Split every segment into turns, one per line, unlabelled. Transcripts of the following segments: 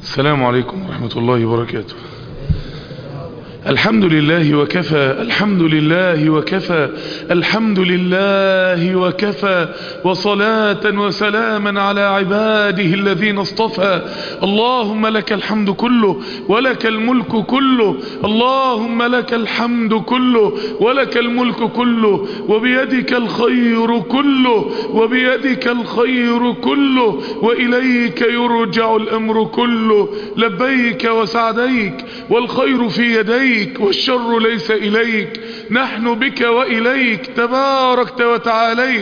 السلام عليكم ورحمة الله وبركاته. الحمد لله وكفى، الحمد لله وكفى، الحمد لله وكفى، وصلاة وسلاما على عباده الذين اصطفى. اللهم لك الحمد كله ولك الملك كله، اللهم لك الحمد كله ولك الملك كله، وبيدك الخير كله، وبيدك الخير كله، وإليك يرجع الأمر كله. لبيك وسعديك، والخير في يديك والشر ليس إليك، نحن بك وإليك تباركت وتعاليت،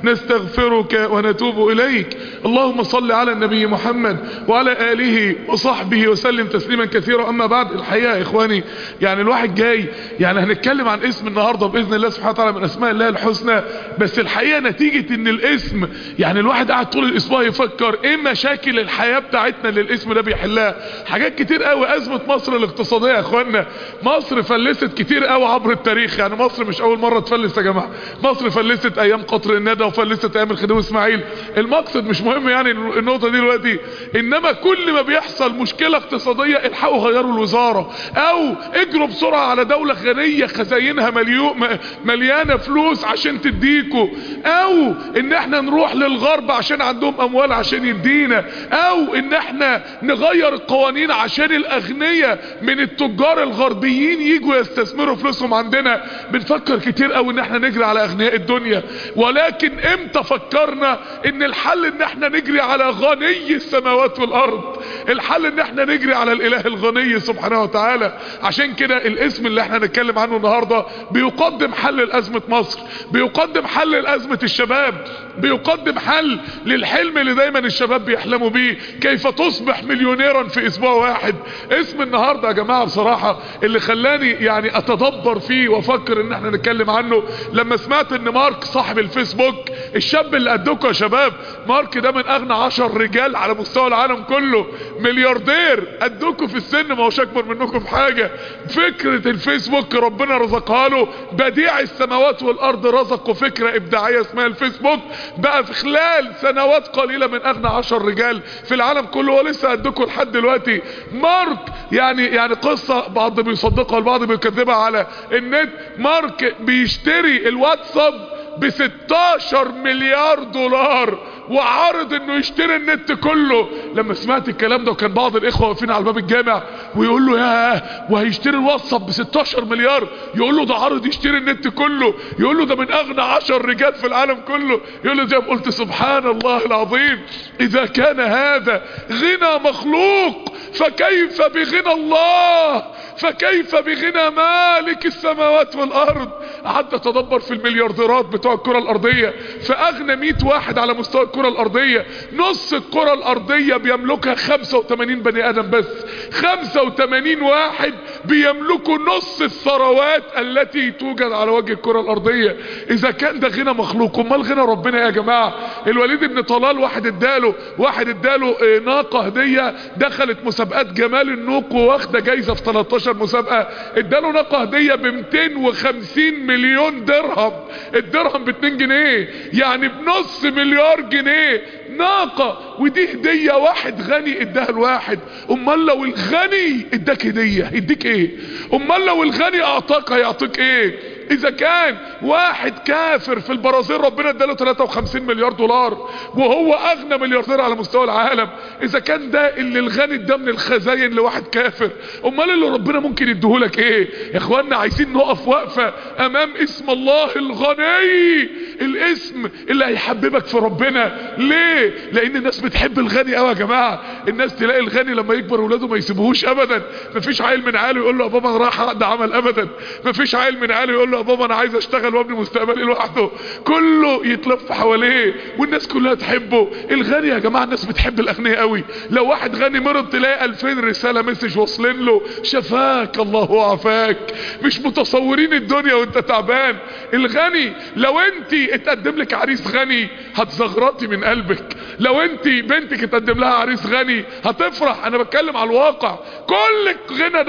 نستغفرك ونتوب إليك. اللهم صل على النبي محمد وعلى آله وصحبه وسلم تسليما كثيرا. أما بعد، الحقيقة يا إخواني يعني الواحد جاي يعني هنتكلم عن اسم النهاردة بإذن الله سبحانه وتعالى من أسماء الله الحسنى، بس الحقيقة نتيجة إن الاسم يعني الواحد قاعد طول الأسبوع يفكر إيه مشاكل الحياة بتاعتنا اللي الاسم ده بيحلها. حاجات كتير قوي. أزمة مصر الاقتصادية يا إخواننا، مصر فلست كتير قوي عبر التاريخ، يعني مصر مش أول مرة تفلس يا جماعة. مصر فلست أيام قطر الندى وفلست أيام الخديوي إسماعيل. المقصد مش مهم يعني النقطة دي دلوقتي، إنما كل ما بيحصل مشكلة اقتصادية الحقوا غيروا الوزارة، أو اجروا بسرعة على دولة غنية خزاينها مليانة فلوس عشان تديكوا، أو إن احنا نروح للغرب عشان عندهم أموال عشان يدينا، أو إن احنا نغير القوانين عشان الأغنياء من التجار الغربيين يجوا يستثمروا فلوسهم عندنا. بنفكر كتير قوي ان احنا نجري على اغنياء الدنيا، ولكن امتى فكرنا ان الحل ان احنا نجري على غني السماوات والارض؟ الحل ان احنا نجري على الاله الغني سبحانه وتعالى. عشان كده الاسم اللي احنا نتكلم عنه النهاردة بيقدم حل لأزمة مصر، بيقدم حل لأزمة الشباب، بيقدم حل للحلم اللي دايما الشباب بيحلموا بيه، كيف تصبح مليونيرا في اسبوع واحد. اسم النهاردة يا جماعة بصراحة اللي خلاني يعني اتدبر فيه وافكر ان احنا نتكلم عنه لما سمعت ان مارك صاحب الفيسبوك، الشاب اللي قدكم يا شباب، مارك ده من اغنى 10 رجال على مستوى العالم كله، ملياردير قدكم في السن، ما هوش اكبر منكم في حاجة. فكرة الفيسبوك ربنا رزقها له، بديع السماوات والارض رزقه فكرة ابداعية اسمها الفيسبوك، بقى في خلال سنوات قليلة من اغنى 10 رجال في العالم كله، ولسه قدكم لحد دلوقتي. مارك يعني قصة بعض بيصدقها والبعض بيكذبها على النت. مارك بيشتري الواتساب ب16 مليار دولار وعارض انه يشتري النت كله. لما سمعت الكلام ده وكان بعض الاخوة واقفين على باب الجامع ويقول له ياه وهيشتري الواتساب ب16 مليار، يقول له ده عارض يشتري النت كله، يقول له ده من اغنى 10 رجال في العالم كله. يقول له زي ما قلت سبحان الله العظيم، اذا كان هذا غنى مخلوق فكيف بغنى الله، فكيف بغنى مالك السماوات والارض. قعدت اتدبر في المليارديرات بتوع الكرة الارضية، فاغنى 100 واحد على مستوى الكرة الارضية، نص الكرة الارضية بيملكها 85 بني ادم بس. 85 واحد بيملكوا نص الثروات التي توجد على وجه الكرة الارضية. اذا كان ده غنى مخلوق، امال غنى ربنا يا جماعة؟ الوليد بن طلال واحد اداله ناقة هدية، دخلت مسابقات جمال النوق واخده جايزة في 13 مسابقة، اداله ناقة هدية ب 250 مليون درهم. الدرهم ب 2 جنيه، يعني بنص مليار جنيه ناقة، ودي هدية واحد غني اداها الواحد. امال لو الغني اداك هدية يديك ايه؟ امال لو الغني اعطاك هيعطيك ايه؟ اذا كان واحد كافر في البرازيل ربنا اداله 53 مليار دولار وهو اغنى ملياردير على مستوى العالم، اذا كان ده اللي الغني ده من الخزاين لواحد كافر، امال اللي ربنا ممكن يديهولك ايه؟ يا اخوانا عايزين نقف وقفة امام اسم الله الغني، الاسم اللي هيحببك في ربنا. ليه؟ لان الناس بتحب الغني قوي يا جماعة. الناس تلاقي الغني لما يكبر ولاده ما يسيبوهوش ابدا. مفيش عيل من عياله يقول له يا بابا انا رايح اقضي عمل ابدا. مفيش عيل من عياله يقول له يا بابا انا عايز اشتغل وابني مستقبلي لوحده. كله يتلف حواليه والناس كلها تحبه. الغني يا جماعة الناس بتحب الاغنياء قوي. لو واحد غني مرض تلاقي 2000 رسالة مسج واصلين له شفاك الله وعافاك. مش متصورين الدنيا وانت تعبان. الغني لو انت اتقدم لك عريس غني هتزغرطي من قلبك. لو انت بنتك اتقدم لها عريس غني هتفرح. انا بتكلم على الواقع. كل الغنى ده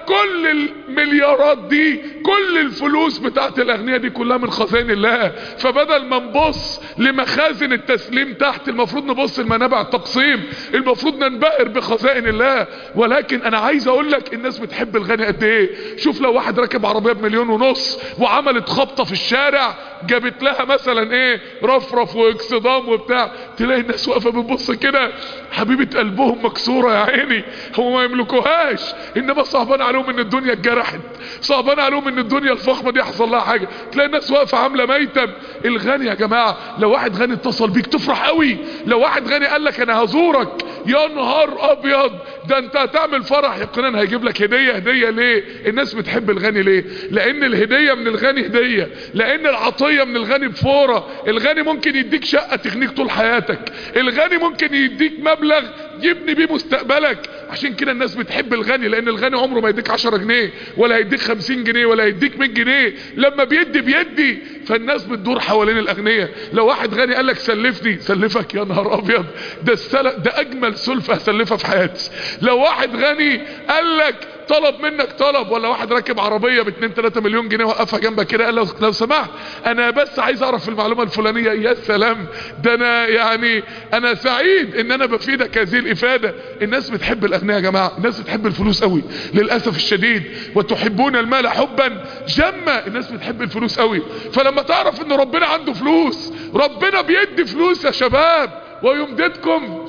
كل المليارات دي، كل الفلوس بتاعت الاغنياء دي كلها من خزائن الله. فبدل ما نبص لمخازن التسليم تحت، المفروض نبص لمنابع التقسيم، المفروض ننبهر بخزائن الله. ولكن انا عايز اقول لك الناس بتحب الغني قد ايه. شوف لو واحد راكب عربيه ب1.5 مليون وعملت خبطه في الشارع جابت لها مثلا ايه، رفرف واكسدام وبتاع، تلاقي الناس واقفه بتبص كده، حبيبه قلبهم مكسوره يا عيني، هم ما يملكوهاش، انما صعبان عليهم ان الدنيا اتجرحت، صعبان عليهم ان الدنيا الفخمه دي يحصل لها حاجه. تلاقي الناس واقفه عامله ميتم. الغني يا جماعه، لو واحد غني اتصل بيك تفرح قوي. لو واحد غني قال لك انا هزورك، يا نهار ابيض، ده انت هتعمل فرح يقينا، هيجيب لك هديه. هديه ليه؟ الناس بتحب الغني ليه؟ لان الهديه من الغني هديه، لان العطيه من الغني بفوره. الغني ممكن يديك شقه تغنيك طول حياتك، الغني ممكن يديك مبلغ يبني بيه مستقبلك. عشان كده الناس بتحب الغني، لان الغني عمره ما يديك 10 جنيه ولا يديك 50 جنيه ولا يديك 100 جنيه، لما بيدي. فالناس بتدور حوالين الاغنياء. لو واحد غني قال لك سلفني، سلفك، يا نهار ابيض، ده اجمل سلفه هسلفها في حياتي. لو واحد غني قال لك طلب منك طلب، ولا واحد راكب عربيه ب2-3 مليون جنيه وقفها جنبك كده، قال لو سمحت انا بس عايز اعرف المعلومه الفلانيه، يا سلام، ده انا يعني انا سعيد ان انا بفيدك هذه الافاده. الناس بتحب الاغنياء يا جماعه، الناس بتحب الفلوس قوي للاسف الشديد. وتحبون المال حبا جما، الناس بتحب الفلوس قوي. فلما تعرف ان ربنا عنده فلوس، ربنا بيدي فلوس يا شباب، ويمددكم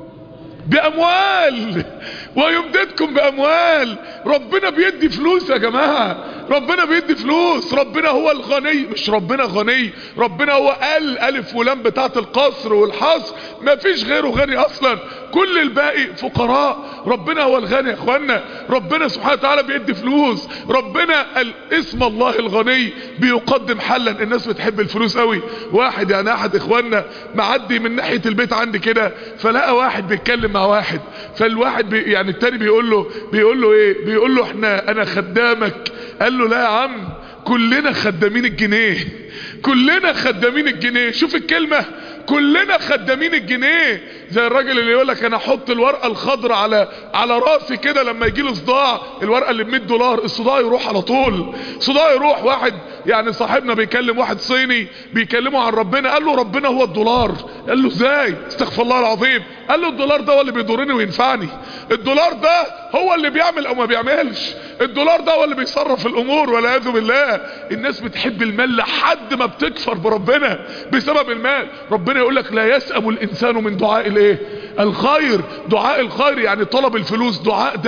باموال، ويمددكم باموال. ربنا بيدي فلوس يا جماعه، ربنا بيدي فلوس. ربنا هو الغني، مش ربنا غني، ربنا هو الف ولام بتاعت القصر والحصر، ما فيش غيره غني اصلا، كل الباقي فقراء. ربنا هو الغني يا اخوانا، ربنا سبحانه وتعالى بيدي فلوس. ربنا اسم الله الغني بيقدم حلا. الناس بتحب الفلوس قوي. واحد يعني احد اخواننا معدي من ناحيه البيت عندي كده، فلقى واحد بيتكلم مع واحد، فالواحد يعني التاني بيقول له ايه، بيقول له انا خدامك. قال له لا يا عم، كلنا خدامين الجنيه، كلنا خدامين الجنيه. شوف الكلمة، كلنا خدامين الجنيه. زي الراجل اللي يقولك انا احط الورقة الخضراء على راسي كده، لما يجي لي صداع، الورقة اللي ب$100 الصداع يروح على طول، صداع يروح. واحد يعني صاحبنا بيكلم واحد صيني بيكلمه عن ربنا، قال له ربنا هو الدولار. قال له ازاي؟ استغفر الله العظيم. قال له الدولار ده هو اللي بيضرني وينفعني، الدولار ده هو اللي بيعمل او ما بيعملش، الدولار ده هو اللي بيصرف الامور، والعياذ بالله. الناس بتحب المال لحد ما بتكفر بربنا بسبب المال. ربنا يقول لك لا يسأم الانسان من دعاء الايه؟ الخير. دعاء الخير يعني طلب الفلوس. دعاء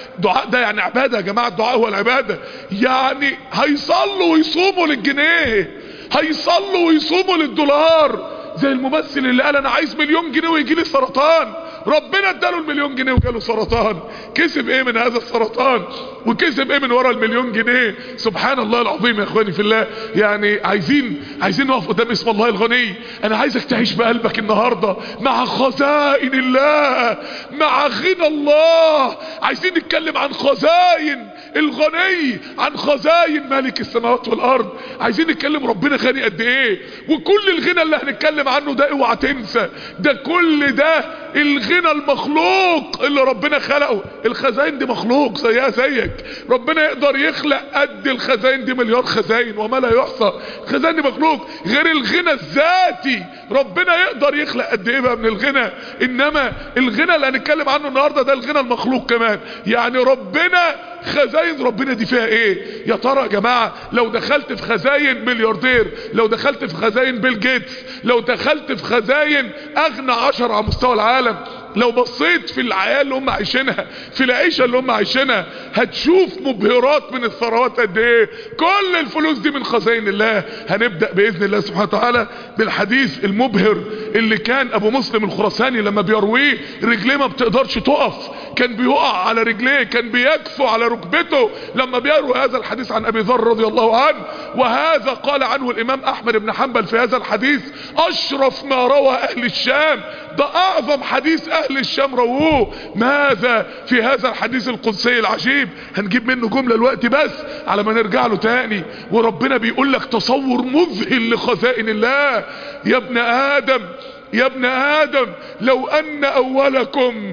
ده يعني عبادة يا جماعة. الدعاء هو العبادة. يعني هيصلوا ويصوموا للجنيه، هيصلوا ويصوموا للدولار. زي الممثل اللي قال انا عايز 1,000,000 جنيه ويجي لي سرطان، ربنا اداله 1,000,000 جنيه وجاله سرطان. كسب ايه من هذا السرطان؟ وكسب ايه من ورا 1,000,000 جنيه؟ سبحان الله العظيم يا اخواني في الله. يعني عايزين نقف قدام اسم الله الغني. انا عايزك تعيش بقلبك النهاردة مع خزائن الله، مع غنى الله. عايزين نتكلم عن خزائن الغني، عن خزائن مالك السماوات والارض. عايزين نتكلم ربنا غني قد ايه. وكل الغنى اللي هنتكلم عنه ده اوعى تنسى، ده كل ده الغنى المخلوق اللي ربنا خلقه. الخزائن دي مخلوق زيها زيك، ربنا يقدر يخلق قد الخزائن دي مليار خزائن وما لا يحصى. الخزائن دي مخلوق، غير الغنى الذاتي ربنا يقدر يخلق قد ايه بقى من الغنى. انما الغنى اللي هنتكلم عنه النهارده ده الغنى المخلوق كمان. يعني ربنا خزائن ربنا دي فيها ايه يا ترى يا جماعة؟ لو دخلت في خزائن ملياردير، لو دخلت في خزائن بيل جيتس، لو دخلت في خزائن اغنى 10 على مستوى العالم، لو بصيت في الحياة اللي هم عايشينها، في العيشة اللي هم عايشينها، هتشوف مبهرات من الثروات قد ايه. كل الفلوس دي من خزائن الله. هنبدأ بإذن الله سبحانه وتعالى بالحديث المبهر اللي كان ابو مسلم الخراساني لما بيرويه رجليه ما بتقدرش تقف، كان بيقع على رجليه، كان بيكفو على ركبته لما بيروي هذا الحديث عن ابي ذر رضي الله عنه. وهذا قال عنه الامام احمد بن حنبل في هذا الحديث اشرف ما روى اهل الشام، ده اعظم حديث اهل الشام رووه. ماذا في هذا الحديث القدسي العجيب؟ هنجيب منه جملة الوقت بس على ما نرجع له تاني. وربنا بيقول لك تصور مذهل لخزائن الله. يا ابن ادم يا ابن آدم لو أن أولكم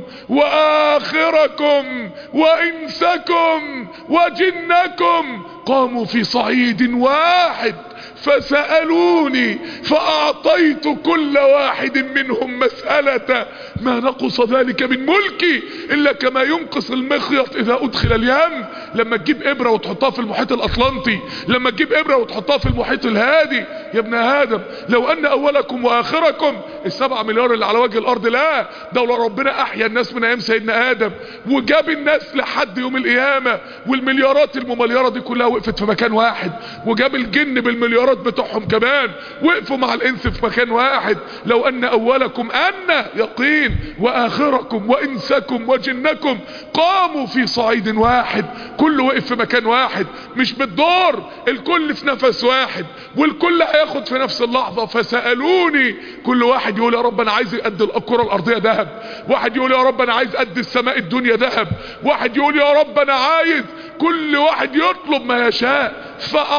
وآخركم وإنسكم وجنكم قاموا في صعيد واحد فسألوني فأعطيت كل واحد منهم مسألة ما نقص ذلك من ملكي إلا كما ينقص المخيط إذا أدخل اليم. لما تجيب إبرة وتحطها في المحيط الأطلنطي، لما تجيب إبرة وتحطها في المحيط الهادي. يا ابن آدم لو أن أولكم وآخركم، ال7 مليار اللي على وجه الأرض، لا ده لو ربنا أحيا الناس من أيام سيدنا آدم وجاب الناس لحد يوم القيامة والمليارات الممليارة دي كلها وقفت في مكان واحد، وجاب الجن بالمليارات بتوعهم كمان وقفوا مع الإنس في مكان واحد. لو أن أولكم أن يقين وآخركم وإنسكم وجنكم قاموا في صعيد واحد، كل وقف في مكان واحد مش بالدور، الكل في نفس واحد والكل هياخد في نفس اللحظة. فسألوني، كل واحد يقول يا رب انا عايز قد الكرة الارضية ذهب، واحد يقول يا رب انا عايز قد السماء الدنيا ذهب، واحد يقول يا رب انا عايز، كل واحد يطلب ما يشاء.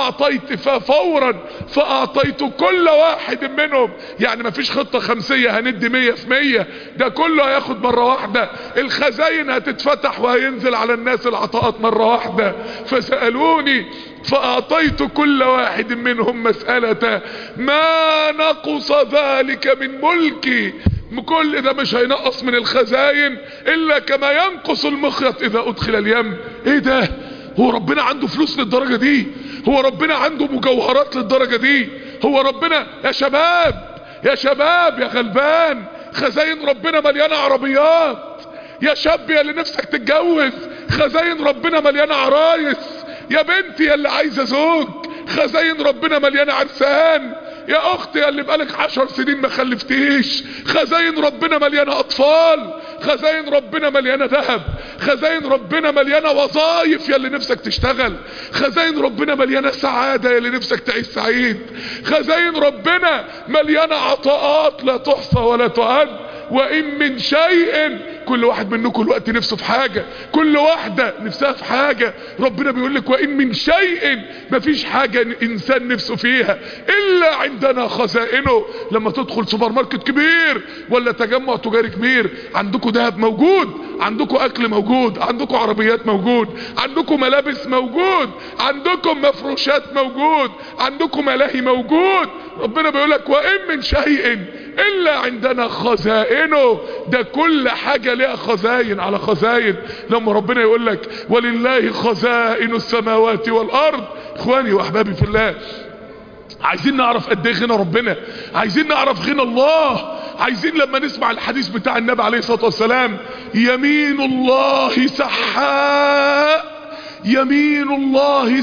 ففورا فأعطيت كل واحد منهم، يعني ما فيش خطة خمسية هندي 100%، ده كله هياخد مرة واحدة. الخزاين هتتفتح وهينزل على الناس العطاءات مرة واحدة. فسألوني فأعطيت كل واحد منهم مسألة ما نقص ذلك من ملكي. كل ده مش هينقص من الخزاين إلا كما ينقص المخيط إذا أدخل اليم. ايه ده؟ هو ربنا عنده فلوس للدرجة دي؟ هو ربنا عنده مجوهرات للدرجة دي؟ هو ربنا يا شباب يا شباب يا غلبان، خزاين ربنا مليانة عربيات. يا شاب يا اللي نفسك تتجوز، خزاين ربنا مليانة عرايس. يا بنتي يا اللي عايزة زوج، خزاين ربنا مليانة عرسان. يا اختي يا اللي بقالك 10 سنين ما خلفتيش، خزاين ربنا مليانة اطفال. خزاين ربنا مليانة ذهب، خزاين ربنا مليانة وظايف يا اللي نفسك تشتغل، خزاين ربنا مليانة سعادة يا اللي نفسك تعيش سعيد، خزاين ربنا مليانة عطاءات لا تحصى ولا تعد. وإن من شيء، كل واحد منكم الوقت نفسه في حاجة، كل واحدة نفسها في حاجة. ربنا بيقول لك وإن من شيء، مفيش حاجة إنسان نفسه فيها إلا عندنا خزائنه. لما تدخل سوبر ماركت كبير ولا تجمع تجاري كبير، عندكم ذهب موجود، عندكم أكل موجود، عندكم عربيات موجود، عندكم ملابس موجود، عندكم مفروشات موجود، عندكم ملاهي موجود. ربنا بيقول لك وإن من شيء إلا عندنا خزائنه. ده كل حاجة لها خزاين على خزاين. لما ربنا يقول لك ولله خزائن السماوات والأرض، إخواني وأحبابي في الله، عايزين نعرف قد ايه غنى ربنا، عايزين نعرف غنى الله، عايزين لما نسمع الحديث بتاع النبي عليه الصلاة والسلام يمين الله سحاء، يمين الله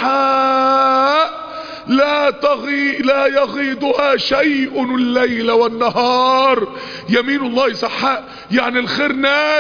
سحاء لا يغيضها شيء الليل والنهار. يمين الله سحاء يعني الخير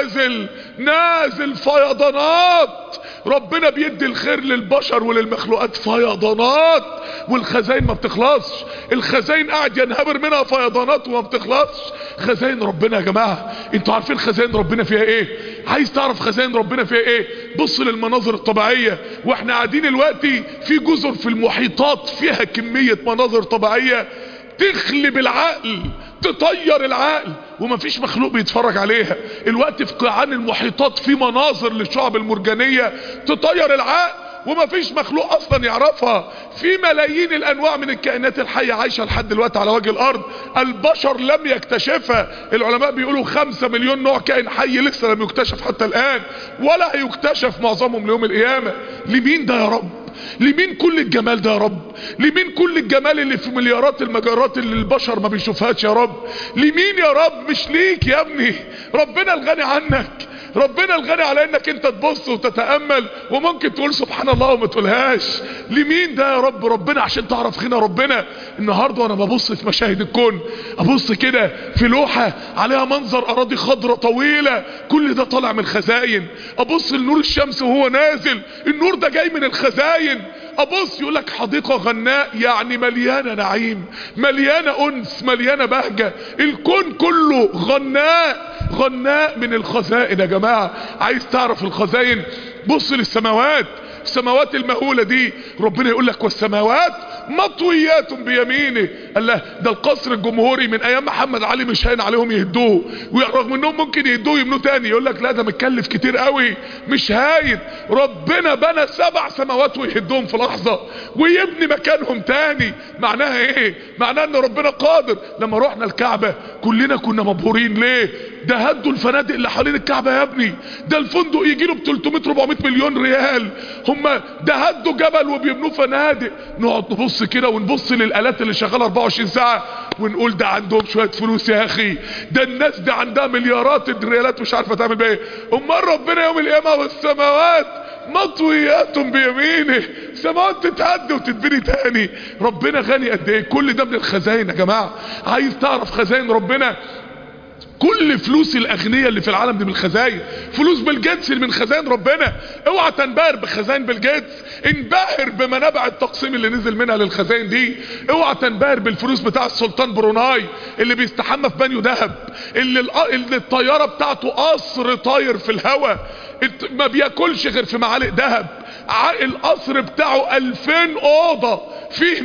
نازل فيضانات. ربنا بيدي الخير للبشر وللمخلوقات فيضانات، والخزائن ما بتخلصش. الخزائن قاعد ينهمر منها فيضانات وما بتخلصش. خزائن ربنا يا جماعة، انتوا عارفين خزائن ربنا فيها ايه؟ عايز تعرف خزائن ربنا فيها ايه؟ بص للمناظر الطبيعية. واحنا قاعدين دلوقتي في جزر في المحيطات فيها كمية مناظر طبيعية تخلب العقل، تطير العقل، ومفيش مخلوق بيتفرج عليها. الوقت في قيعان المحيطات في مناظر للشعب المرجانية تطير العقل ومفيش مخلوق اصلا يعرفها. في ملايين الانواع من الكائنات الحية عايشة لحد دلوقتي على وجه الارض، البشر لم يكتشفها. العلماء بيقولوا 5 مليون نوع كائن حي لسه لم يكتشف حتى الان، ولا هيكتشف معظمهم ليوم القيامة. لمين ده يا رب؟ لمين كل الجمال ده يا رب؟ لمين كل الجمال اللي في مليارات المجرات اللي البشر ما بيشوفهاش يا رب؟ لمين يا رب؟ مش ليك يا ابني، ربنا الغني عنك، ربنا الغني على انك انت تبص وتتأمل وممكن تقول سبحان الله وما تقولهاش. لمين ده يا رب؟ ربنا عشان تعرف غنى ربنا. النهاردة وانا ببص في مشاهد الكون، ابص كده في لوحة عليها منظر اراضي خضرة طويلة، كل ده طالع من الخزائن. ابص لنور الشمس وهو نازل، النور ده جاي من الخزائن. ابص يقولك حديقة غناء، يعني مليانة نعيم، مليانة انس، مليانة بهجة. الكون كله غناء من الخزائن يا جماعة. عايز تعرف الخزائن؟ بص للسماوات. السماوات المهولة دي، ربنا يقول لك والسماوات مطويات بيمينه. قال له ده القصر الجمهوري من ايام محمد علي مش هين عليهم يهدوه، ورغم انهم ممكن يهدوه يبنوه تاني، يقول لك لا ده متكلف كتير قوي مش هاين. ربنا بنى 7 سماوات ويهدهم في لحظة ويبني مكانهم تاني. معناها ايه؟ معناها ان ربنا قادر. لما رحنا الكعبة كلنا كنا مبهورين. ليه؟ ده هدوا الفنادق اللي حوالين الكعبة يا ابني، ده الفندق يجي له ب 300-400 مليون ريال. هم ده هدوا جبل وبيبنوا فنادق. نقعد نبص كده ونبص للآلات اللي شغالة 24 ساعة ونقول ده عندهم شوية فلوس يا اخي، ده الناس دي عندها مليارات الريالات مش عارفة تعمل بيه. امال ربنا يوم القيامة والسماوات مطويات بيمينه، سماوات تتهد وتتبني تاني. ربنا غني قد ايه. كل ده من الخزائن يا جماعة. عايز تعرف خزائن ربنا؟ كل فلوس الاغنياء اللي في العالم دي من الخزائن. فلوس بيل جيتس اللي من خزائن ربنا. اوعى تنبهر بخزائن بيل جيتس، انبهر بمنابع التقسيم اللي نزل منها للخزائن دي. اوعى تنبهر بالفلوس بتاع السلطان بروناي اللي بيستحمى في بانيو ذهب، اللي الطياره بتاعته قصر طاير في الهواء، ما بياكلش غير في معالق ذهب. القصر بتاعه 2000 اوضه، فيه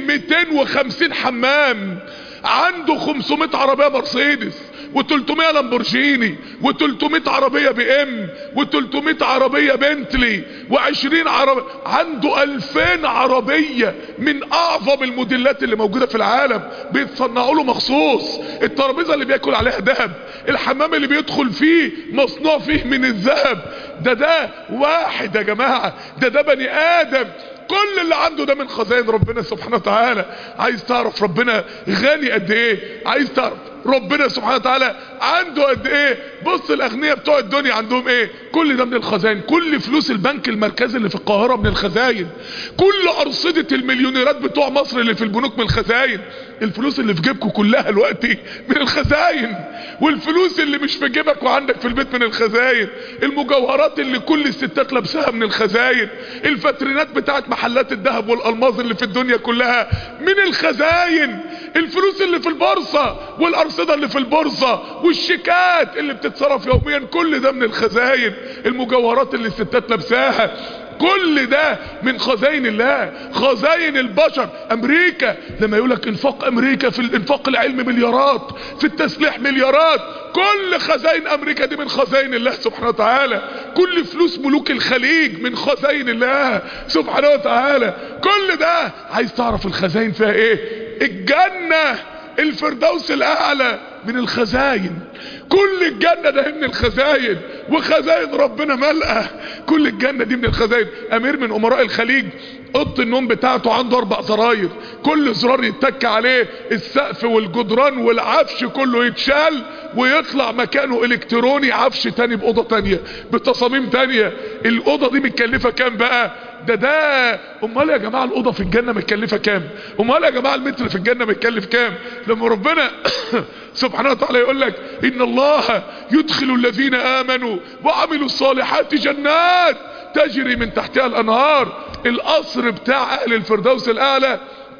250 حمام، عنده 500 عربيه مرسيدس و300 لامبورجيني و300 عربية بي ام و300 عربية بنتلي و20 عربية. عنده 2000 عربية من اعظم الموديلات اللي موجودة في العالم بيتصنعوا له مخصوص. الترابيزة اللي بياكل عليها ذهب، الحمام اللي بيدخل فيه مصنوع فيه من الذهب. ده واحد يا جماعة، ده بني ادم. كل اللي عنده ده من خزائن ربنا سبحانه وتعالى. عايز تعرف ربنا غني قد ايه؟ عايز تعرف ربنا سبحانه وتعالى عنده قد ايه؟ بص الاغنياء بتوع الدنيا عندهم ايه؟ كل ده من الخزائن. كل فلوس البنك المركزي اللي في القاهرة من الخزائن. كل ارصدة المليونيرات بتوع مصر اللي في البنوك من الخزائن. الفلوس اللي في جيبكم كلها دلوقتي من الخزائن، والفلوس اللي مش في جيبك وعندك في البيت من الخزائن. المجوهرات اللي كل الستات لابساها من الخزائن. الفاترينات بتاعت محلات الذهب والالماظ اللي في الدنيا كلها من الخزائن. الفلوس اللي في البورصة والارصدة اللي في البورصة والشيكات اللي بتتصرف يوميا كل ده من الخزائن. المجوهرات اللي الستات لابساها كل ده من خزائن الله. خزائن البشر. امريكا لما يقولك انفاق امريكا في الانفاق العلمي مليارات، في التسليح مليارات، كل خزائن امريكا دي من خزائن الله سبحانه وتعالى. كل فلوس ملوك الخليج من خزائن الله سبحانه وتعالى. كل ده عايز تعرف الخزائن فيها ايه؟ الجنة الفردوس الاعلى من الخزائن. كل الجنة ده من الخزائن، وخزائن ربنا ملأة. كل الجنة دي من الخزائن. امير من امراء الخليج اوضه النوم بتاعته عنده 4 زراير، كل زرار يتك عليه السقف والجدران والعفش كله يتشال ويطلع مكانه الكتروني عفش تاني باوضه تانية بتصاميم تانية. الاوضه دي متكلفه كام بقى؟ ده امال يا جماعه الاوضه في الجنه متكلفه كام؟ امال يا جماعه المتر في الجنه متكلف كام؟ لما ربنا سبحانه وتعالى يقول لك ان الله يدخل الذين امنوا وعملوا الصالحات جنات تجري من تحتها الانهار. القصر بتاع اهل الفردوس الاعلى،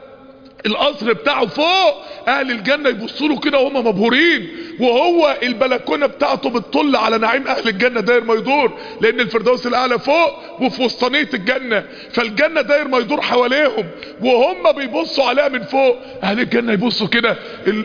القصر بتاعه فوق، اهل الجنة يبصوا له كده وهم مبهورين، وهو البلكونة بتاعته بتطل على نعيم اهل الجنة داير ما يدور، لان الفردوس الاعلى فوق وفي وسطانية الجنة، فالجنة داير ما يدور حواليهم وهم بيبصوا عليها من فوق. اهل الجنة يبصوا كده.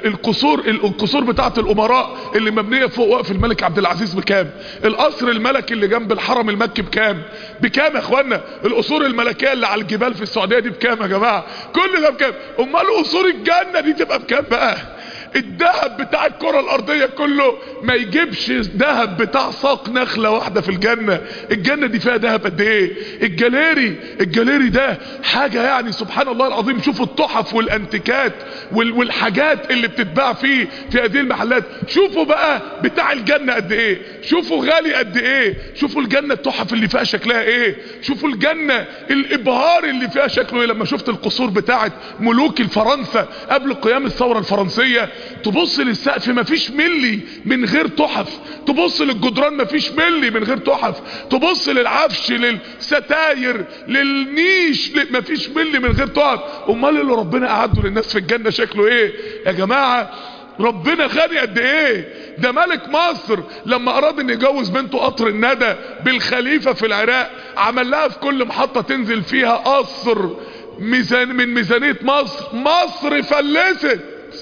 القصور بتاعت الامراء اللي مبنية فوق وقف الملك عبد العزيز بكام؟ القصر الملكي اللي جنب الحرم المكي بكام يا اخوانا؟ القصور الملكية اللي على الجبال في السعودية دي بكام يا جماعة؟ كل ده بكام؟ امال قصور الجنة دي تبقى بكام بقى؟ الذهب بتاع الكرة الارضية كله ما يجيبش ذهب بتاع ساق نخلة واحدة في الجنة. الجنة دي فيها ذهب قد ايه؟ الجاليري ده حاجة يعني سبحان الله العظيم. شوفوا التحف والانتيكات والحاجات اللي بتتباع فيه في هذه المحلات. شوفوا بقى بتاع الجنة قد ايه، شوفوا غالي قد ايه، شوفوا الجنة التحف اللي فيها شكلها ايه، شوفوا الجنة الابهار اللي فيها شكله ايه. لما شفت القصور بتاعت ملوك الفرنسا قبل قيام الثورة الفرنسية، تبص للسقف مفيش ملي من غير تحف، تبص للجدران مفيش ملي من غير تحف، تبص للعفش للستاير للنيش مفيش ملي من غير تحف. امال اللي ربنا اعده للناس في الجنة شكله ايه يا جماعة؟ ربنا غني قد ايه. ده ملك مصر لما اراد ان يجوز بنته قطر الندى بالخليفة في العراق، عمل لها في كل محطة تنزل فيها قصر من ميزانية مصر. مصر فلست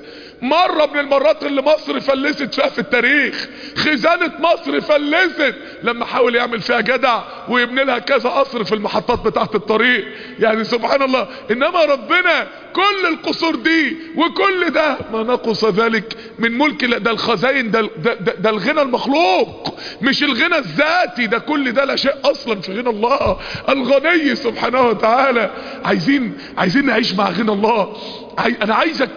مرة من المرات اللي مصر فلست فيها في التاريخ. خزانة مصر فلست لما حاول يعمل فيها جدع ويبني لها كذا قصر في المحطات بتاعت الطريق. يعني سبحان الله. انما ربنا كل القصور دي وكل ده ما نقص ذلك من ملك. ده الخزائن، ده الغنى المخلوق مش الغنى الذاتي. ده كل ده لا شيء اصلا في غنى الله الغني سبحانه وتعالى. عايزين نعيش مع غنى الله. انا عايزك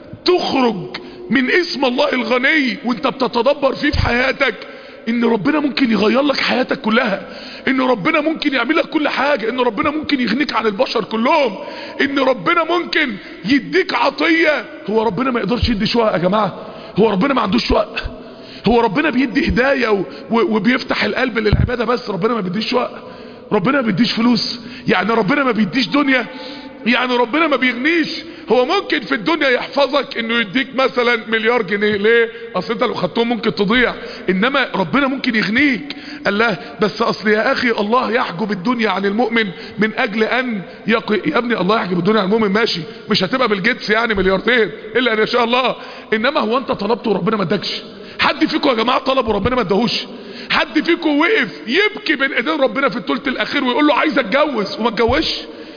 تخرج من اسم الله الغني وانت بتتدبر فيه في حياتك، ان ربنا ممكن يغير لك حياتك كلها، ان ربنا ممكن يعمل لك كل حاجة، ان ربنا ممكن يغنيك عن البشر كلهم، ان ربنا ممكن يديك عطية. هو ربنا ما يقدرش يدي شقق يا جماعة؟ هو ربنا ما عندوش شقق؟ هو ربنا بيدي هداية وبيفتح القلب للعبادة بس؟ ربنا ما بيديش شقق؟ ربنا ما بيديش فلوس؟ يعني ربنا ما بيديش دنيا؟ يعني ربنا ما بيغنيش؟ هو ممكن في الدنيا يحفظك انه يديك مثلا مليار جنيه. ليه؟ اصل انت لو خدتهم ممكن تضيع. انما ربنا ممكن يغنيك. الله بس اصل يا اخي الله يحجب الدنيا عن المؤمن من اجل ان يا ابني الله يحجب الدنيا عن المؤمن ماشي، مش هتبقى بالجيتس يعني ملياردير الا ان شاء الله. انما هو انت طلبته وربنا ما ادكش؟ حد فيكم يا جماعه طلب وربنا ما اداهوش؟ حد فيكم وقف يبكي بين ايدين ربنا في الثلث الاخير ويقول له عايز اتجوز وما اتجوزش؟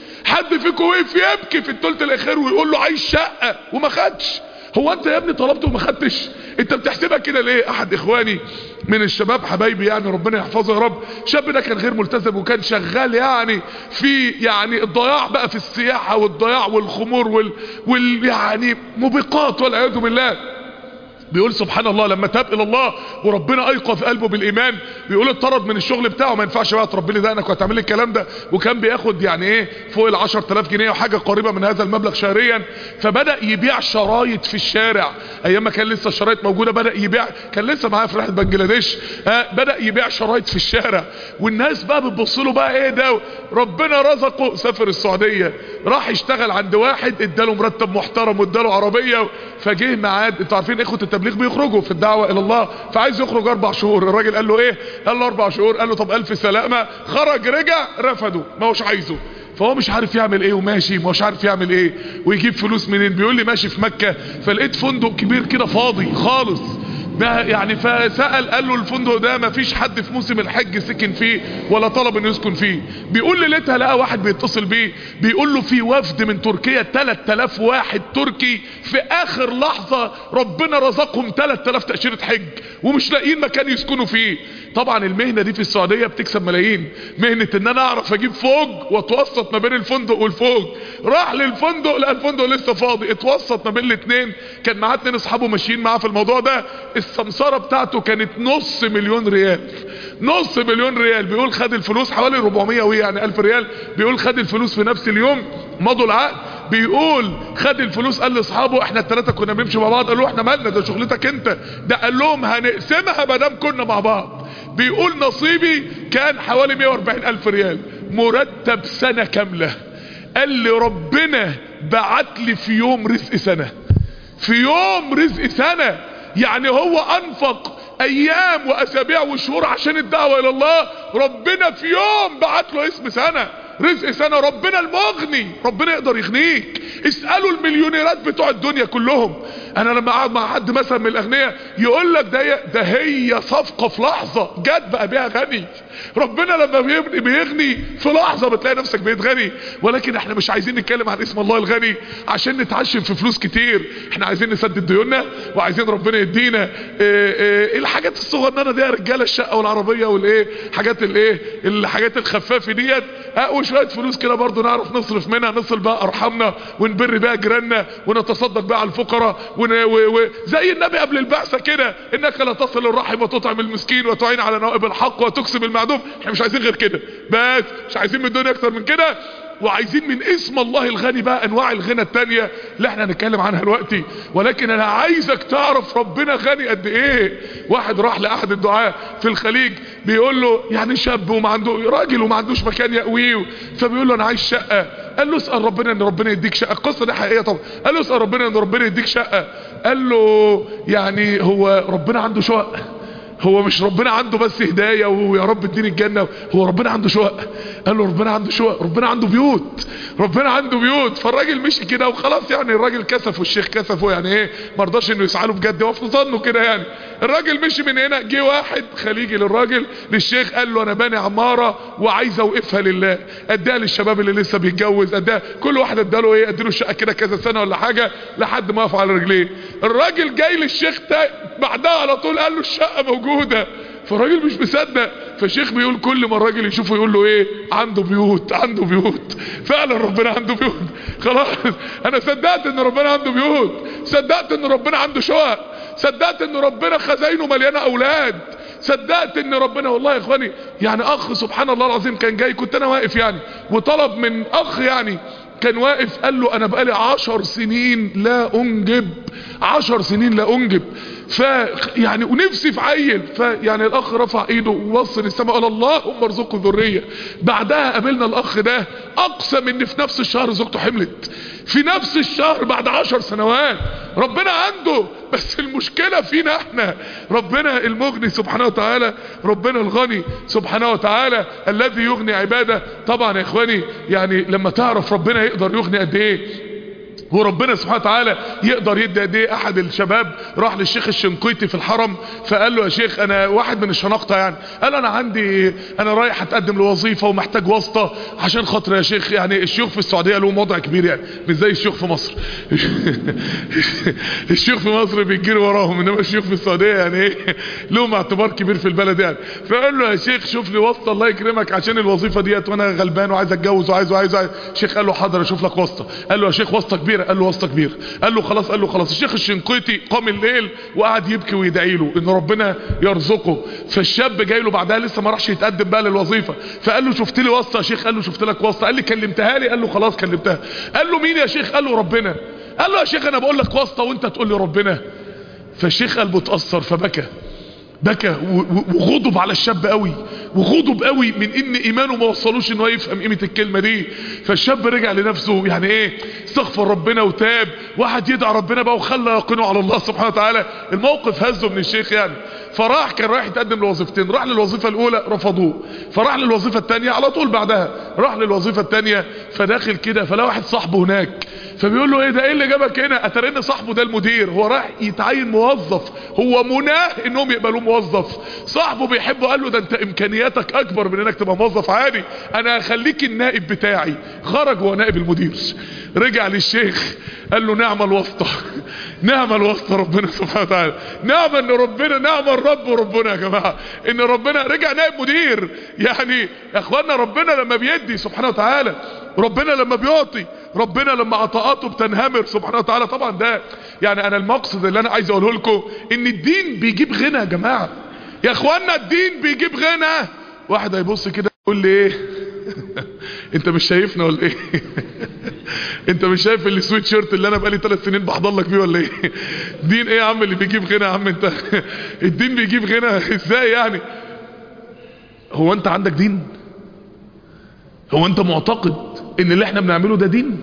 حد فيكم وقف يبكي في الثلث الاخير ويقول له عايز شقه وما خدش؟ هو انت يا ابني طلبته وما خدتش؟ انت بتحسبها كده ليه؟ احد اخواني من الشباب حبايبي يعني ربنا يحفظه يا رب، شاب ده كان غير ملتزم وكان شغال يعني في يعني الضياع بقى في السياحه والضياع والخمور يعني موبقات والعياذ بالله. بيقول سبحان الله لما تاب الى الله وربنا ايقظ قلبه بالايمان، بيقول اتطرد من الشغل بتاعه، ما ينفعش بقى تربي لي ده انك هتعمل لي الكلام ده، وكان بياخد يعني ايه فوق ال 10000 جنيه وحاجه قريبه من هذا المبلغ شهريا. فبدا يبيع شرايط في الشارع ايام ما كان لسه الشرايط موجوده. بدا يبيع، كان لسه معاه في رحله بنجلاديش، بدا يبيع شرايط في الشارع، والناس بقى بتبص له بقى ايه ده. ربنا رزقه سافر السعوديه، راح يشتغل عند واحد اداله مرتب محترم واداله عربيه. فجه ميعاد، انتوا عارفين اخوه التبليغ بيخرجوا في الدعوه الى الله، فعايز يخرج 4 شهور. الراجل قال له ايه؟ قال له 4 شهور. قال له طب الف سلامه. خرج رجع رفضه، ما هوش عايزه. فهو مش عارف يعمل ايه وماشي ما هوش عارف يعمل ايه ويجيب فلوس منين. بيقول لي ماشي في مكه فلقيت فندق كبير كده فاضي خالص يعني، فسأل قال له الفندق ده ما فيش حد في موسم الحج سكن فيه ولا طلب انه يسكن فيه. بيقول لي لقيتها لقى واحد بيتصل بيه بيقول له في وفد من تركيا 3000 واحد تركي في اخر لحظة ربنا رزقهم 3000 تأشيرة حج ومش لاقيين مكان يسكنوا فيه. طبعا المهنة دي في السعودية بتكسب ملايين، مهنة ان انا اعرف اجيب فوق واتوسط ما بين الفندق والفوق. راح للفندق لقى الفندق لسه فاضي، اتوسط ما بين الاثنين. كان معاه 2 اصحابه ماشيين معاه في الموضوع ده. السمسارة بتاعته كانت نص مليون ريال، نص مليون ريال. بيقول خد الفلوس حوالي 400 يعني 1000 ريال. بيقول خد الفلوس في نفس اليوم، مضوا العقد. بيقول خد الفلوس قال لاصحابه احنا الثلاثه كنا بنمشي مع بعض، قالوا احنا مالنا ده شغلتك انت. ده قال لهم هنقسمها ما دام كنا مع بعض. بيقول نصيبي كان حوالي 140,000 ريال مرتب سنة كاملة. قال لي ربنا بعت لي في يوم رزق سنة، في يوم رزق سنة. يعني هو انفق ايام واسابيع وشهور عشان الدعوة الى الله، ربنا في يوم بعت له اسم سنة، رزق سنة. ربنا المغني، ربنا يقدر يغنيك. اسألوا المليونيرات بتوع الدنيا كلهم. انا لما اقعد مع حد مثلا من الاغنياء يقول لك ده هي صفقة في لحظة جت بقى بيها غني. ربنا لما بيغني في لحظة بتلاقي نفسك بيتغني. ولكن احنا مش عايزين نتكلم عن اسم الله الغني عشان نتعشم في فلوس كتير. احنا عايزين نسدد ديوننا وعايزين ربنا يدينا الحاجات الصغننه دي يا رجاله، الشقه والعربيه والايه حاجات الايه الحاجات الخفافه ديت، وشويه فلوس كده برضو نعرف نصرف منها، نصل بقى ارحامنا ونبر بقى جيراننا ونتصدق بقى على الفقراء زي النبي قبل البعثه كده، انك لا تصل الرحم وتطعم المسكين وتعين على نوائب الحق وتكسب المعدوم. احنا مش عايزين غير كده بس، مش عايزين من الدنيا اكتر من كده. وعايزين من اسم الله الغني بقى انواع الغنى التانية اللي احنا هنتكلم عنها دلوقتي. ولكن انا عايزك تعرف ربنا غني قد ايه. واحد راح لاحد الدعاة في الخليج بيقول له يعني شاب وما عنده راجل وما عندوش مكان يأويه، فبيقول له انا عايز شقة. قال له اسأل ربنا ان ربنا يديك شقة. القصة دي حقيقية طبعا. قال له اسأل ربنا ان ربنا يديك شقة. قال له يعني هو ربنا عنده شقق؟ هو مش ربنا عنده بس هداية ويا رب اديني الجنة، هو ربنا عنده شقق؟ قال له ربنا عنده شقق، ربنا عنده بيوت، ربنا عنده بيوت. فالراجل مشي كده وخلاص، يعني الراجل كسف والشيخ كسفه، يعني ايه مرضاش انه يسعاله بجد، هو في ظنه كده يعني. الراجل مشي من هنا، جه واحد خليجي للراجل للشيخ قال له انا باني عمارة وعايز اوقفها لله، اديها للشباب اللي لسه بيتجوز، اديها كل واحد اداله ايه، اديله الشقة كده كذا سنة ولا حاجة لحد ما يقف على رجليه. الراجل جاي للشيخ بعدها على طول قال له الشقة موجودة. فالراجل مش مصدق. فالشيخ بيقول كل ما الراجل يشوفه يقول له ايه، عنده بيوت، عنده بيوت. فعلا ربنا عنده بيوت. خلاص انا صدقت ان ربنا عنده بيوت، صدقت ان ربنا عنده شقق، صدقت ان ربنا خزاينه مليانه اولاد، صدقت ان ربنا. والله يا اخواني يعني اخ سبحان الله العظيم كان جاي، كنت انا واقف يعني، وطلب من اخ يعني كان واقف، قال له انا بقالي 10 سنين لا انجب، 10 سنين لا انجب، يعني ونفسي في عيل. فيعني الاخ رفع ايده ووصل للسماء قال اللهم ارزقه ذريه. بعدها قابلنا الاخ ده اقسم ان في نفس الشهر زوجته حملت، في نفس الشهر بعد 10 سنوات. ربنا عنده، بس المشكلة فينا احنا. ربنا المغني سبحانه وتعالى، ربنا الغني سبحانه وتعالى الذي يغني عباده. طبعا يا اخواني يعني لما تعرف ربنا يقدر يغني قد ايه وربنا سبحانه وتعالى يقدر يدي قد ايه. احد الشباب راح للشيخ الشنقيطي في الحرم، فقال له يا شيخ انا واحد من الشنقطه يعني، قال انا رايح اتقدم لوظيفه ومحتاج واسطه عشان خاطر يا شيخ. يعني الشيوخ في السعوديه لهم وضع كبير يعني، مش زي الشيوخ في مصر. الشيوخ في مصر بيجروا وراهم، انما الشيوخ في السعوديه يعني ايه لهم اعتبار كبير في البلد يعني. فقال له يا شيخ شوف لي واسطه الله يكرمك عشان الوظيفه ديت وانا غلبان وعايز اتجوز وعايز. الشيخ قال له حاضر اشوف لك واسطه. قال له يا شيخ واسطه كبيره؟ قال له واسطه كبيره. قال له خلاص. الشيخ الشنقيطي قام الليل وقعد يبكي ويدعي له ان ربنا يرزقه. فالشاب جاي له بعدها لسه ما راحش يتقدم بقى للوظيفه، فقال له شفت لي واسطه يا شيخ؟ قال له شفت لك واسطه. قال لي كلمتها لي؟ قال له خلاص كلمتها. قال له مين يا شيخ؟ قال له ربنا. قال له يا شيخ انا بقول لك واسطه وانت تقول لي ربنا. فالشيخ قلبه اتاثر فبكى وغضب على الشاب قوي، وغضب قوي من ان ايمانه ما وصلوش انه يفهم قيمه الكلمه دي. فالشاب رجع لنفسه يعني ايه، استغفر ربنا وتاب وقعد يدعي ربنا بقى وخلى يقينه على الله سبحانه وتعالى. الموقف هزه من الشيخ يعني. فراح كان رايح يتقدم لوظيفتين، راح للوظيفه الاولى رفضوه، فراح للوظيفه الثانيه على طول بعدها راح للوظيفه الثانيه. فداخل كده فلا واحد صاحبه هناك، فبيقول له ايه ده، ايه اللي جابك هنا؟ اترن صاحبه ده المدير، هو راح يتعين موظف، هو مناه انهم يقبلوه موظف. صاحبه بيحبه، قال له ده انت امكانياتك اكبر من انك تبقى موظف عادي، انا هخليك النائب بتاعي. خرج هو نائب المدير. رجع للشيخ قال له نعم الواسطه، نعم الواسطه ربنا سبحانه وتعالى، نعم ان ربنا، نعم الرب وربنا يا جماعه ان ربنا رجع نائب مدير. يعني يا اخوانا ربنا لما بيدي سبحانه وتعالى، ربنا لما بيعطي، ربنا لما عطاءاته بتنهمر سبحانه وتعالى. طبعا ده يعني انا المقصد اللي انا عايز اقوله لكم ان الدين بيجيب غنى يا جماعه، يا اخوانا الدين بيجيب غنى. واحد هيبص كده يقول لي ايه انت مش شايفنا ولا ايه؟ انت مش شايف السويت شيرت اللي انا بقالي 3 سنين بحضر لك بيه ولا ايه؟ دين ايه يا عم اللي بيجيب غنى يا عم انت؟ الدين بيجيب غنى ازاي يعني؟ هو انت عندك دين؟ هو انت معتقد ان اللي احنا بنعمله ده دين؟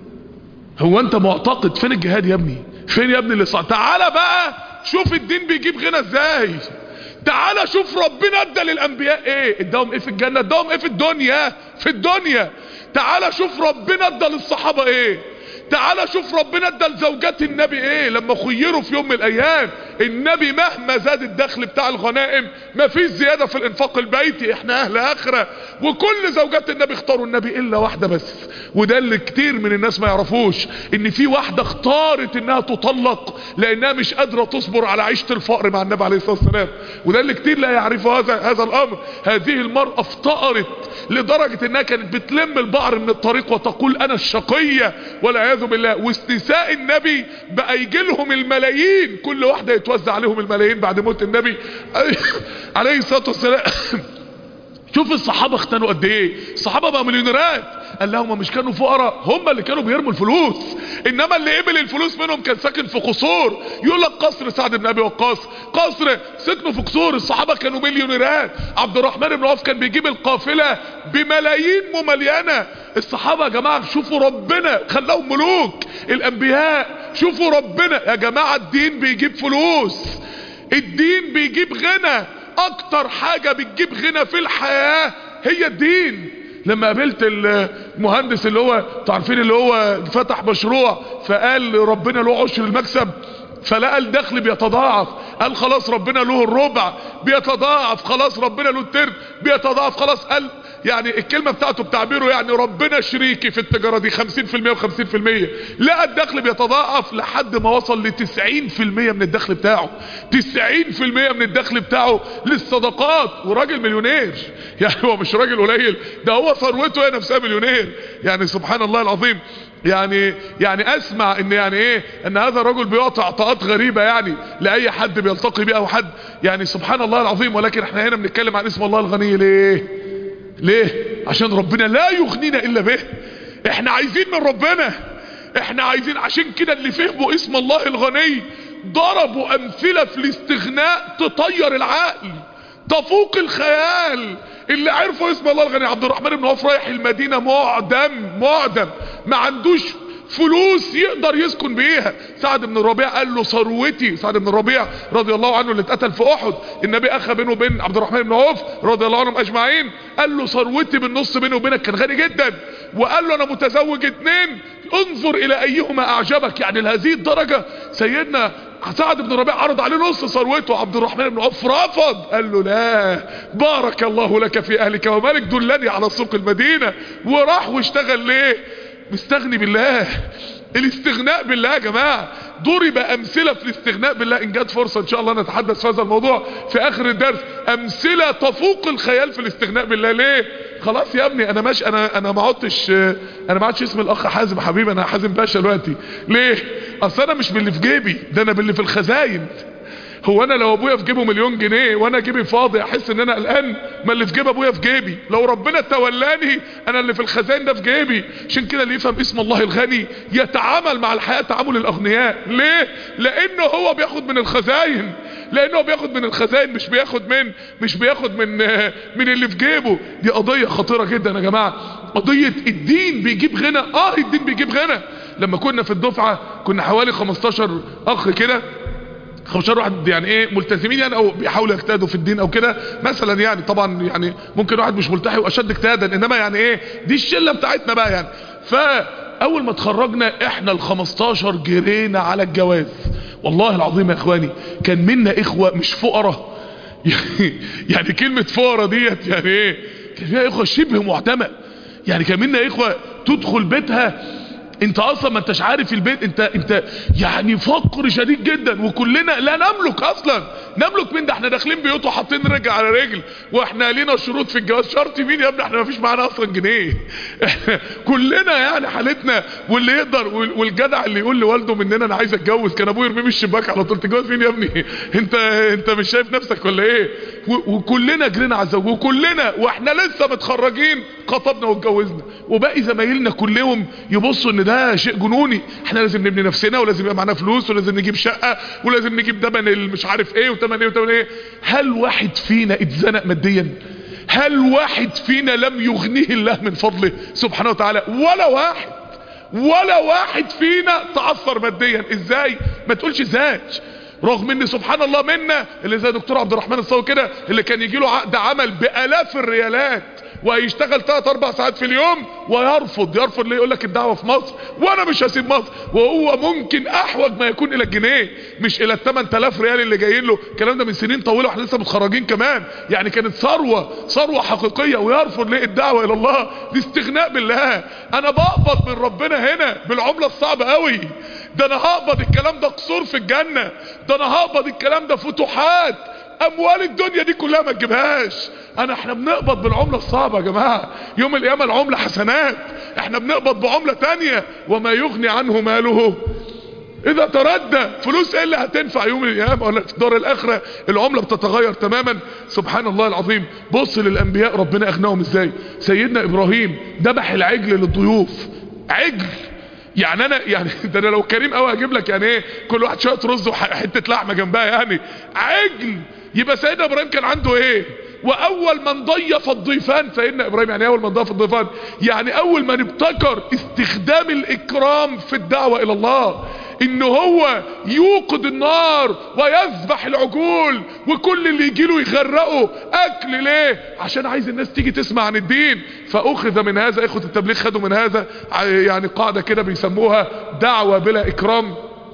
هو انت معتقد؟ فين الجهاد يا ابني؟ فين يا ابني اللي صار؟ تعالى بقى شوف الدين بيجيب غنى ازاي. تعالى شوف ربنا ادى للانبياء ايه، اداهم ايه في الجنة، اداهم ايه في الدنيا، في الدنيا. تعالى شوف ربنا ادى للصحابة ايه، تعالى شوف ربنا ادى لزوجات النبي ايه لما خيروا في يوم من الايام. النبي مهما زاد الدخل بتاع الغنائم ما فيش زيادة في الانفاق البيتي، احنا اهل اخرة. وكل زوجات النبي اختاروا النبي الا واحدة بس، وده اللي كتير من الناس ما يعرفوش، ان في واحدة اختارت انها تطلق لانها مش قادرة تصبر على عيشة الفقر مع النبي عليه الصلاة والسلام. وده اللي كتير لا يعرفوا هذا الامر. هذه المرأة افتقرت لدرجة انها كانت بتلم البعر من الطريق وتقول انا الشقية والعياذ بالله. واستنساء النبي بقى يجي لهم الملايين، كل واحدة يتوزع عليهم الملايين بعد موت النبي عليه الصلاة والسلام. شوف الصحابة اختنوا قد ايه، الصحابة بقى مليونيرات. قال لهم مش كانوا فقراء، هم اللي كانوا بيرموا الفلوس، انما اللي قبل الفلوس منهم كان ساكن في قصور. يقول لك قصر سعد بن ابي وقاص، قصر سكنوا في قصور. الصحابة كانوا مليونيرات. عبد الرحمن بن عوف كان بيجيب القافلة بملايين ممليانة. الصحابة يا جماعة شوفوا ربنا خلاهم ملوك. الانبياء شوفوا ربنا يا جماعة، الدين بيجيب فلوس، الدين بيجيب غنى. اكتر حاجة بتجيب غنى في الحياة هي الدين. لما قابلت المهندس اللي هو تعرفين اللي هو فتح مشروع، فقال ربنا له عشر المكسب، فلقى الدخل بيتضاعف، قال خلاص ربنا له الربع بيتضاعف، خلاص ربنا له الترم بيتضاعف، خلاص قال يعني الكلمة بتاعته بتعبيره يعني ربنا شريكي في التجارة دي 50% و50%. لقى الدخل بيتضاعف لحد ما وصل ل 90% من الدخل بتاعه، 90% من الدخل بتاعه للصدقات، وراجل مليونير. يعني هو مش راجل قليل، ده هو ثروته هي نفسها مليونير. يعني سبحان الله العظيم. يعني اسمع ان يعني ايه ان هذا الرجل بيعطي عطاءات غريبة يعني لاي حد بيلتقي بيه او حد، يعني سبحان الله العظيم. ولكن احنا هنا بنتكلم عن اسم الله الغني. ليه؟ عشان ربنا لا يغنينا الا به. احنا عايزين من ربنا، احنا عايزين. عشان كده اللي فهموا اسم الله الغني ضربوا امثلة في الاستغناء تطير العقل، تفوق الخيال. اللي عرفوا اسم الله الغني، عبد الرحمن بن عوف رايح المدينة معدم ما عندوش فلوس يقدر يسكن بيها. سعد بن الربيع قال له ثروتي، سعد بن الربيع رضي الله عنه اللي اتقتل في احد، النبي اخى بينه وبين عبد الرحمن بن عوف رضي الله عنهم اجمعين، قال له ثروتي بالنص بيني وبينك، كان غني جدا، وقال له انا متزوج 2، انظر الى ايهما اعجبك. يعني لهذه الدرجة سيدنا سعد بن الربيع عرض عليه نص ثروته، عبد الرحمن بن عوف رفض، قال له لا، بارك الله لك في اهلك ومالك، دلني على سوق المدينة. وراح واشتغل. ليه؟ مستغني بالله. الاستغناء بالله يا جماعة ضرب امثلة في الاستغناء بالله. ان جات فرصة ان شاء الله نتحدث في هذا الموضوع في اخر الدرس، امثلة تفوق الخيال في الاستغناء بالله. ليه؟ خلاص يا ابني انا ماشي، انا ما عدتش اسم الاخ حازم حبيبي، انا حازم باشا دلوقتي. ليه؟ اصل انا مش باللي في جيبي، ده انا باللي في الخزاين. هو انا لو ابويا في جيبه مليون جنيه وانا جيبي فاضي احس ان انا قلقان؟ ما اللي في جيب ابويا في جيبي، لو ربنا تولاني انا اللي في الخزائن ده في جيبي. عشان كده اللي يفهم اسم الله الغني يتعامل مع الحياة تعامل الاغنياء. ليه؟ لانه هو بياخد من الخزائن، لانه بياخد من الخزائن، مش بياخد من اللي في جيبه. دي قضية خطيرة جدا يا جماعة، قضية الدين بيجيب غنى. الدين بيجيب غنى. لما كنا في الدفعة كنا حوالي 15 اخ كده، 15 واحد يعني ايه ملتزمين يعني او بيحاولوا يجتهدوا في الدين او كده مثلا. يعني طبعا يعني ممكن واحد مش ملتحي واشد اجتهادا، انما يعني ايه دي الشله بتاعتنا بقى يعني. فاول ما اتخرجنا احنا ال15 جرينا على الجواز. والله العظيم يا اخواني كان منا اخوه مش فقراء يعني كلمه فقراء ديت يعني ايه، كان فيها اخوه شبه معتمه. يعني كان منا اخوه تدخل بيتها انت اصلا ما انتش عارف البيت، انت يعني فقر شديد جدا، وكلنا لا نملك اصلا. نملك مين؟ ده احنا داخلين بيوت وحاطين رجل على رجل، واحنا لينا شروط في الجواز. شرط مين يا ابني؟ احنا ما فيش معانا اصلا جنيه كلنا يعني حالتنا. واللي يقدر والجدع اللي يقول لوالده مننا انا عايز اتجوز، كان ابوه يرميه من الشباك على طول. تتجوز مين يا ابني؟ انت مش شايف نفسك ولا ايه؟ وكلنا جرينا على الزواج، وكلنا واحنا لسه متخرجين خطبنا واتجوزنا. وباقي زمايلنا كلهم يبصوا ان ده شيء جنوني، احنا لازم نبني نفسنا، ولازم يبقى معانا فلوس، ولازم نجيب شقة، ولازم نجيب دمن مش عارف ايه وتمن ايه وتمن ايه. هل واحد فينا اتزنق ماديا؟ هل واحد فينا لم يغنيه الله من فضله سبحانه وتعالى؟ ولا واحد فينا تعثر ماديا. ازاي؟ ما تقولش ازاي، رغم ان سبحان الله منا اللي زي دكتور عبد الرحمن الصاوي كده اللي كان يجي له عقد عمل بالاف الريالات وهيشتغل 3-4 ساعات في اليوم ويرفض. ليه؟ يقول لك الدعوة في مصر وانا مش هسيب مصر. وهو ممكن احوج ما يكون الى الجنيه مش الى 8000 ريال اللي جايين له. الكلام ده من سنين طويلة واحنا لسه متخرجين كمان، يعني كانت ثروة حقيقية، ويرفض ليه؟ الدعوة الى الله دي استغناء بالله. انا بقبض من ربنا هنا بالعملة الصعبة قوي، ده انا هقبض الكلام ده قصور في الجنة، ده انا هقبض الكلام ده فتوحات، اموال الدنيا دي كلها ما تجيبهاش. احنا بنقبض بالعملة الصعبة يا جماعة. يوم القيامة العملة حسنات، احنا بنقبض بعملة تانية. وما يغني عنه ماله اذا تردى. فلوس ايه اللي هتنفع يوم القيامة ولا في دار الاخرة؟ العملة بتتغير تماما. سبحان الله العظيم. بص للانبياء ربنا اغناهم ازاي. سيدنا ابراهيم ذبح العجل للضيوف، عجل. يعني ده انا لو كريم قوي اجيب لك يعني ايه كل واحد شويه رز وحته لحمه جنبها، يعني عجل. يبقى سيدنا ابراهيم كان عنده ايه؟ واول من ضيف الضيفان سيدنا ابراهيم. يعني اول من ضيف الضيفان يعني اول من ابتكر استخدام الاكرام في الدعوه الى الله. ان هو يوقد النار ويذبح العجول وكل اللي يجيله يغرقه اكل. ليه؟ عشان عايز الناس تيجي تسمع عن الدين. فاخذ من هذا، اخوة التبليغ خدوا من هذا يعني قاعدة كده بيسموها دعوة بلا اجرام.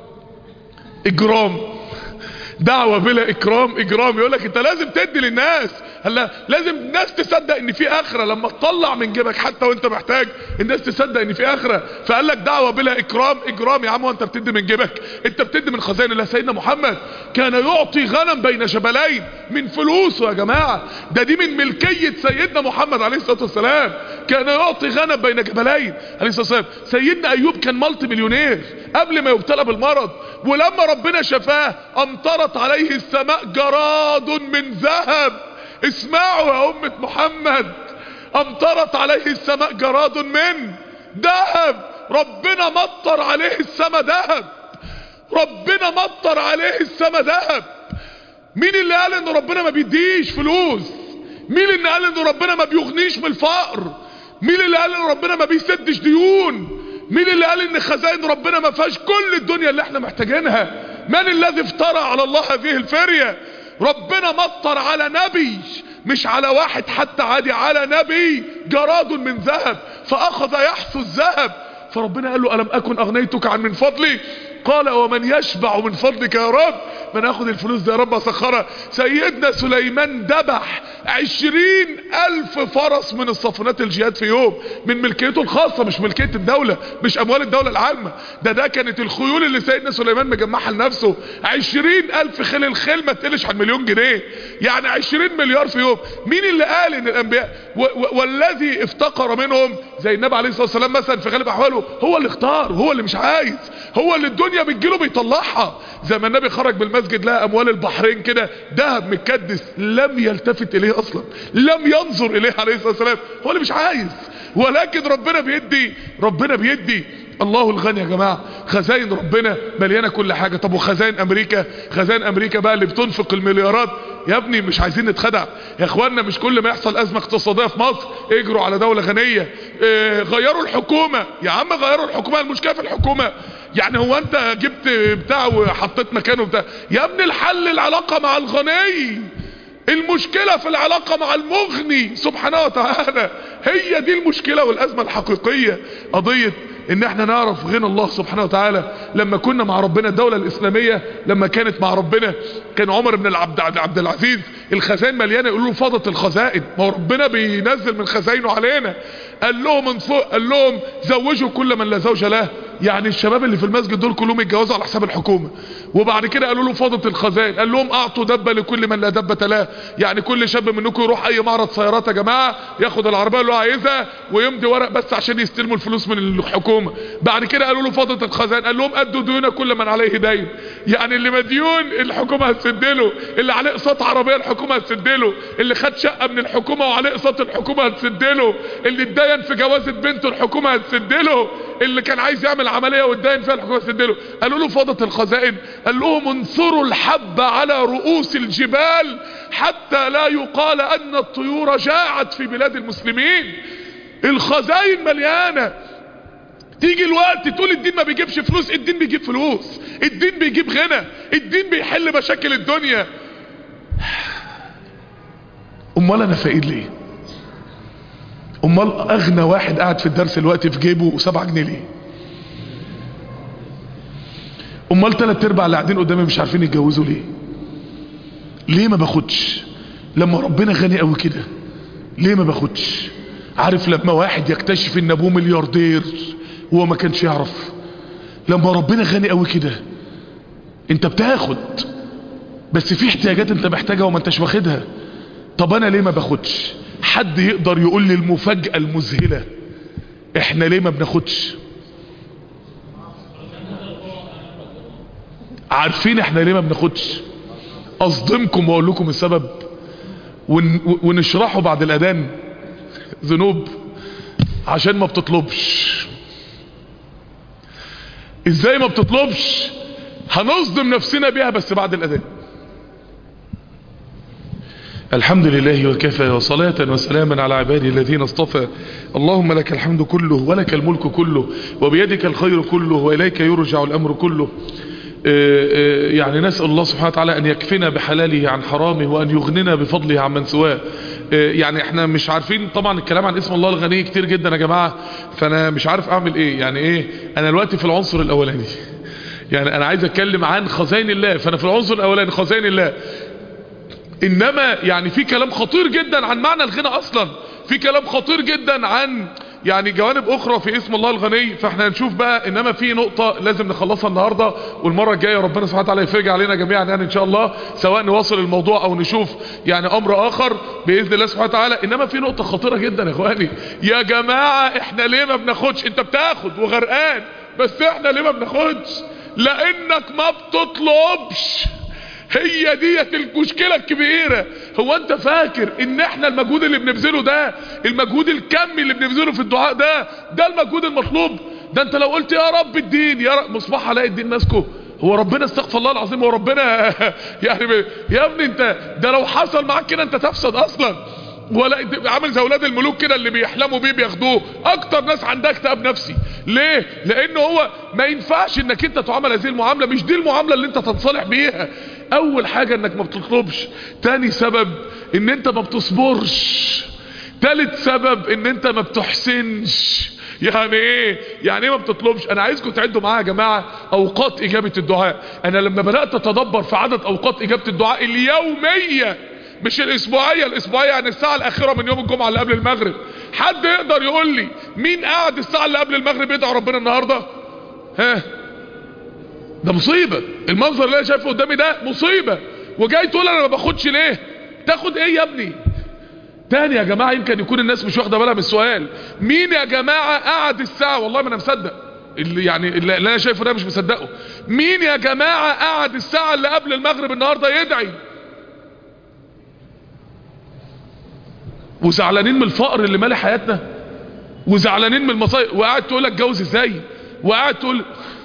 دعوة بلا اجرام. يقولك انت لازم تدي للناس، هلا لازم الناس تصدق ان في اخرة. لما تطلع من جيبك حتى وانت محتاج الناس تصدق ان في اخرة. فقال لك دعوة بلا اجرام. يا عم وانت بتدي من جيبك؟ انت بتدي من خزائن الله. سيدنا محمد كان يعطي غنم بين جبلين من فلوسه يا جماعة. دي من ملكية سيدنا محمد عليه الصلاة والسلام. كان يعطي غنم بين جبلين عليه الصلاة والسلام. سيدنا ايوب كان مالتي مليونير قبل ما يبتلى بالمرض، ولما ربنا شفاه امطرت عليه السماء جراد من ذهب. اسمعوا يا أمة محمد، امطرت عليه السماء جراد من ذهب. ربنا مطر عليه السماء ذهب. ربنا مطر عليه السماء ذهب. مين اللي قال ان ربنا ما بيديش فلوس؟ مين اللي قال ان ربنا ما بيغنيش من الفقر؟ مين اللي قال ان ربنا ما بيسدش ديون؟ مين اللي قال ان خزائن ربنا ما فيهاش كل الدنيا اللي احنا محتاجينها؟ من الذي افترى على الله هذه الفرية؟ ربنا مطر على نبي، مش على واحد حتى عادي، على نبي جراد من ذهب فاخذ يحثو الذهب. فربنا قال له ألم أكن أغنيتك عن من فضلي؟ قال ومن يشبع من فضلك يا رب؟ من اخد الفلوس دي يا رب اسخرها. سيدنا سليمان ذبح 20,000 فرس من الصفنات الجهاد في يوم، من ملكيته الخاصة، مش ملكية الدولة، مش اموال الدولة العامة. ده كانت الخيول اللي سيدنا سليمان مجمعها لنفسه. 20,000 خيل. الخيل ما تقلش عن مليون جنيه، يعني 20 مليار في يوم. مين اللي قال ان الانبياء والذي افتقر منهم زي النبي عليه الصلاة والسلام مثلا في غالب احواله هو اللي اختار، هو اللي مش عايز، هو اللي الدنيا بتجيله بيطلعها. زي ما النبي خرج بالمسجد لقى اموال البحرين كده ذهب متكدس، لم يلتفت اليه اصلا، لم ينظر اليه عليه الصلاة والسلام. هو اللي مش عايز، ولكن ربنا بيدي. الله الغني يا جماعة. خزائن ربنا مليانة كل حاجة. طب وخزائن امريكا؟ خزائن امريكا بقى اللي بتنفق المليارات. يا ابني مش عايزين نتخدع يا اخوانا. مش كل ما يحصل ازمة اقتصادية في مصر اجروا على دولة غنية. غيروا الحكومة. يا عم غيروا الحكومة، المشكلة في الحكومة. يعني هو انت جبت بتاع وحطيت مكانه بتاع؟ يا ابني الحل العلاقة مع الغني، المشكلة في العلاقة مع المغني سبحانه وتعالى. هي دي المشكلة والأزمة الحقيقية. قضية ان احنا نعرف غنى الله سبحانه وتعالى. لما كنا مع ربنا الدولة الإسلامية لما كانت مع ربنا، كان عمر بن عبد العزيز الخزائن مليانة، يقولوا فاضت الخزائن، ما هو ربنا بينزل من خزائنه علينا. قال لهم من فوق، قال لهم زوجوا كل من لا زوج له. يعني الشباب اللي في المسجد دول كلهم يتجوزوا على حساب الحكومة. وبعد كده قالوا له فاضت الخزائن، قال لهم اعطوا دبة لكل من لا دبة له. يعني كل شاب منكم يروح اي معرض سيارات يا جماعة، ياخد العربية اللي هو عايزها ويمضي ورق بس عشان يستلموا الفلوس من الحكومة. بعد كده قالوا له فاضت الخزائن، قال لهم ادوا ديون كل من عليه دين. يعني اللي مديون الحكومة هتسدله، اللي عليه اقساط عربية الحكومة هتسدله، اللي خد شقة من الحكومة وعليه اقساط الحكومة هتسدله، اللي اتدين في جوازة بنته الحكومة هتسدله، اللي كان عايز يعمل عملية واتدين فيها الحكومة هتسدله. قالوا له فاضت الخزائن، قال لهم انصروا الحب على رؤوس الجبال حتى لا يقال ان الطيور جاعت في بلاد المسلمين. الخزائن مليانة. تيجي الوقت تقول الدين ما بيجيبش فلوس، الدين بيجيب فلوس، الدين بيجيب غنى، الدين بيحل مشاكل الدنيا. امال انا فقير ليه؟ امال اغنى واحد قاعد في الدرس الوقت في جيبه 7 جنيه ليه؟ امال 3/4 اللي قاعدين قدامي مش عارفين يتجوزوا ليه؟ ليه ما باخدش لما ربنا غني قوي كده؟ ليه ما باخدش؟ عارف لما واحد يكتشف ان ابوه ملياردير وهو ما كانش يعرف، لما ربنا غني قوي كده انت بتاخد، بس في احتياجات انت محتاجها وما انتش واخدها. طب انا ليه ما باخدش؟ حد يقدر يقول لي المفاجأة المذهلة احنا ليه ما بناخدش؟ عارفين احنا ليه ما بناخدش؟ اصدمكم واقول لكم السبب ونشرحه بعد الاذان. ذنوب، عشان ما بتطلبش. ازاي ما بتطلبش؟ هنصدم نفسنا بيها بس بعد الاذان. الحمد لله وكفى وصلاة وسلاما على عباده الذين اصطفى. اللهم لك الحمد كله ولك الملك كله وبيدك الخير كله وإليك يرجع الأمر كله. يعني نسأل الله سبحانه وتعالى أن يكفنا بحلاله عن حرامه وأن يغننا بفضله عن من سواه. يعني احنا مش عارفين طبعا الكلام عن اسم الله الغني كتير جدا يا جماعة، فأنا مش عارف أعمل إيه. يعني إيه، أنا دلوقتي في العنصر الأولاني، يعني أنا عايز أتكلم عن خزائن الله، فأنا في العنصر الأولاني خزائن الله. انما يعني في كلام خطير جدا عن معنى الغنى اصلا، في كلام خطير جدا عن يعني جوانب اخرى في اسم الله الغني، فاحنا هنشوف بقى. انما في نقطة لازم نخلصها النهاردة، والمرة الجاية ربنا سبحانه وتعالى يفرج علينا جميعا يعني ان شاء الله، سواء نواصل الموضوع او نشوف يعني امر اخر باذن الله سبحانه وتعالى. انما في نقطة خطيرة جدا يا اخواني، يا جماعة احنا ليه ما بناخدش؟ انت بتاخد وغرقان، بس احنا ليه ما بناخدش؟ لانك ما بتطلبش. هي ديت المشكلة الكبيرة. هو انت فاكر ان احنا المجهود اللي بنبذله ده، المجهود الكمي اللي بنبذله في الدعاء ده المجهود المطلوب؟ ده انت لو قلت يا رب الدين، يا رب مصباح علاء الدين ماسكه، هو ربنا استغفر الله العظيم، هو ربنا يعني يا ابني انت ده لو حصل معاك كده انت تفسد اصلا. ولا عامل زي اولاد الملوك كده اللي بيحلموا بيه بياخدوه. اكتر ناس عندها اكتئاب نفسي. ليه؟ لانه هو ما ينفعش انك انت تعامل هذه المعامله، مش دي المعامله اللي انت تنصلح بيها. اول حاجه انك ما بتطلبش، تاني سبب ان انت ما بتصبرش، تالت سبب ان انت ما بتحسنش. يعني ايه؟ يعني ايه ما بتطلبش؟ انا عايزكم تعدوا معايا يا جماعه اوقات اجابه الدعاء. انا لما بدات اتدبر في عدد اوقات اجابه الدعاء اليوميه، مش الاسبوعيه، الاسبوعيه يعني الساعه الاخيره من يوم الجمعه اللي قبل المغرب. حد يقدر يقول لي مين قاعد الساعه اللي قبل المغرب يدعي ربنا النهارده؟ ها، ده مصيبه. المنظر اللي انا شايفه قدامي ده مصيبه، وجاي تقول انا ما باخدش ليه؟ تاخد ايه يا ابني؟ تاني يا جماعه، يمكن يكون الناس مش واخده بالها من السؤال. مين يا جماعه قاعد الساعه، والله ما انا مصدق اللي يعني اللي انا شايفه ده، مش مصدقه. مين يا جماعه قاعد الساعه اللي قبل المغرب النهارده يدعي؟ وزعلانين من الفقر اللي مالي حياتنا، وزعلانين من المصايب، وقاعد تقول لك اتجوز ازاي، وقاعد تقول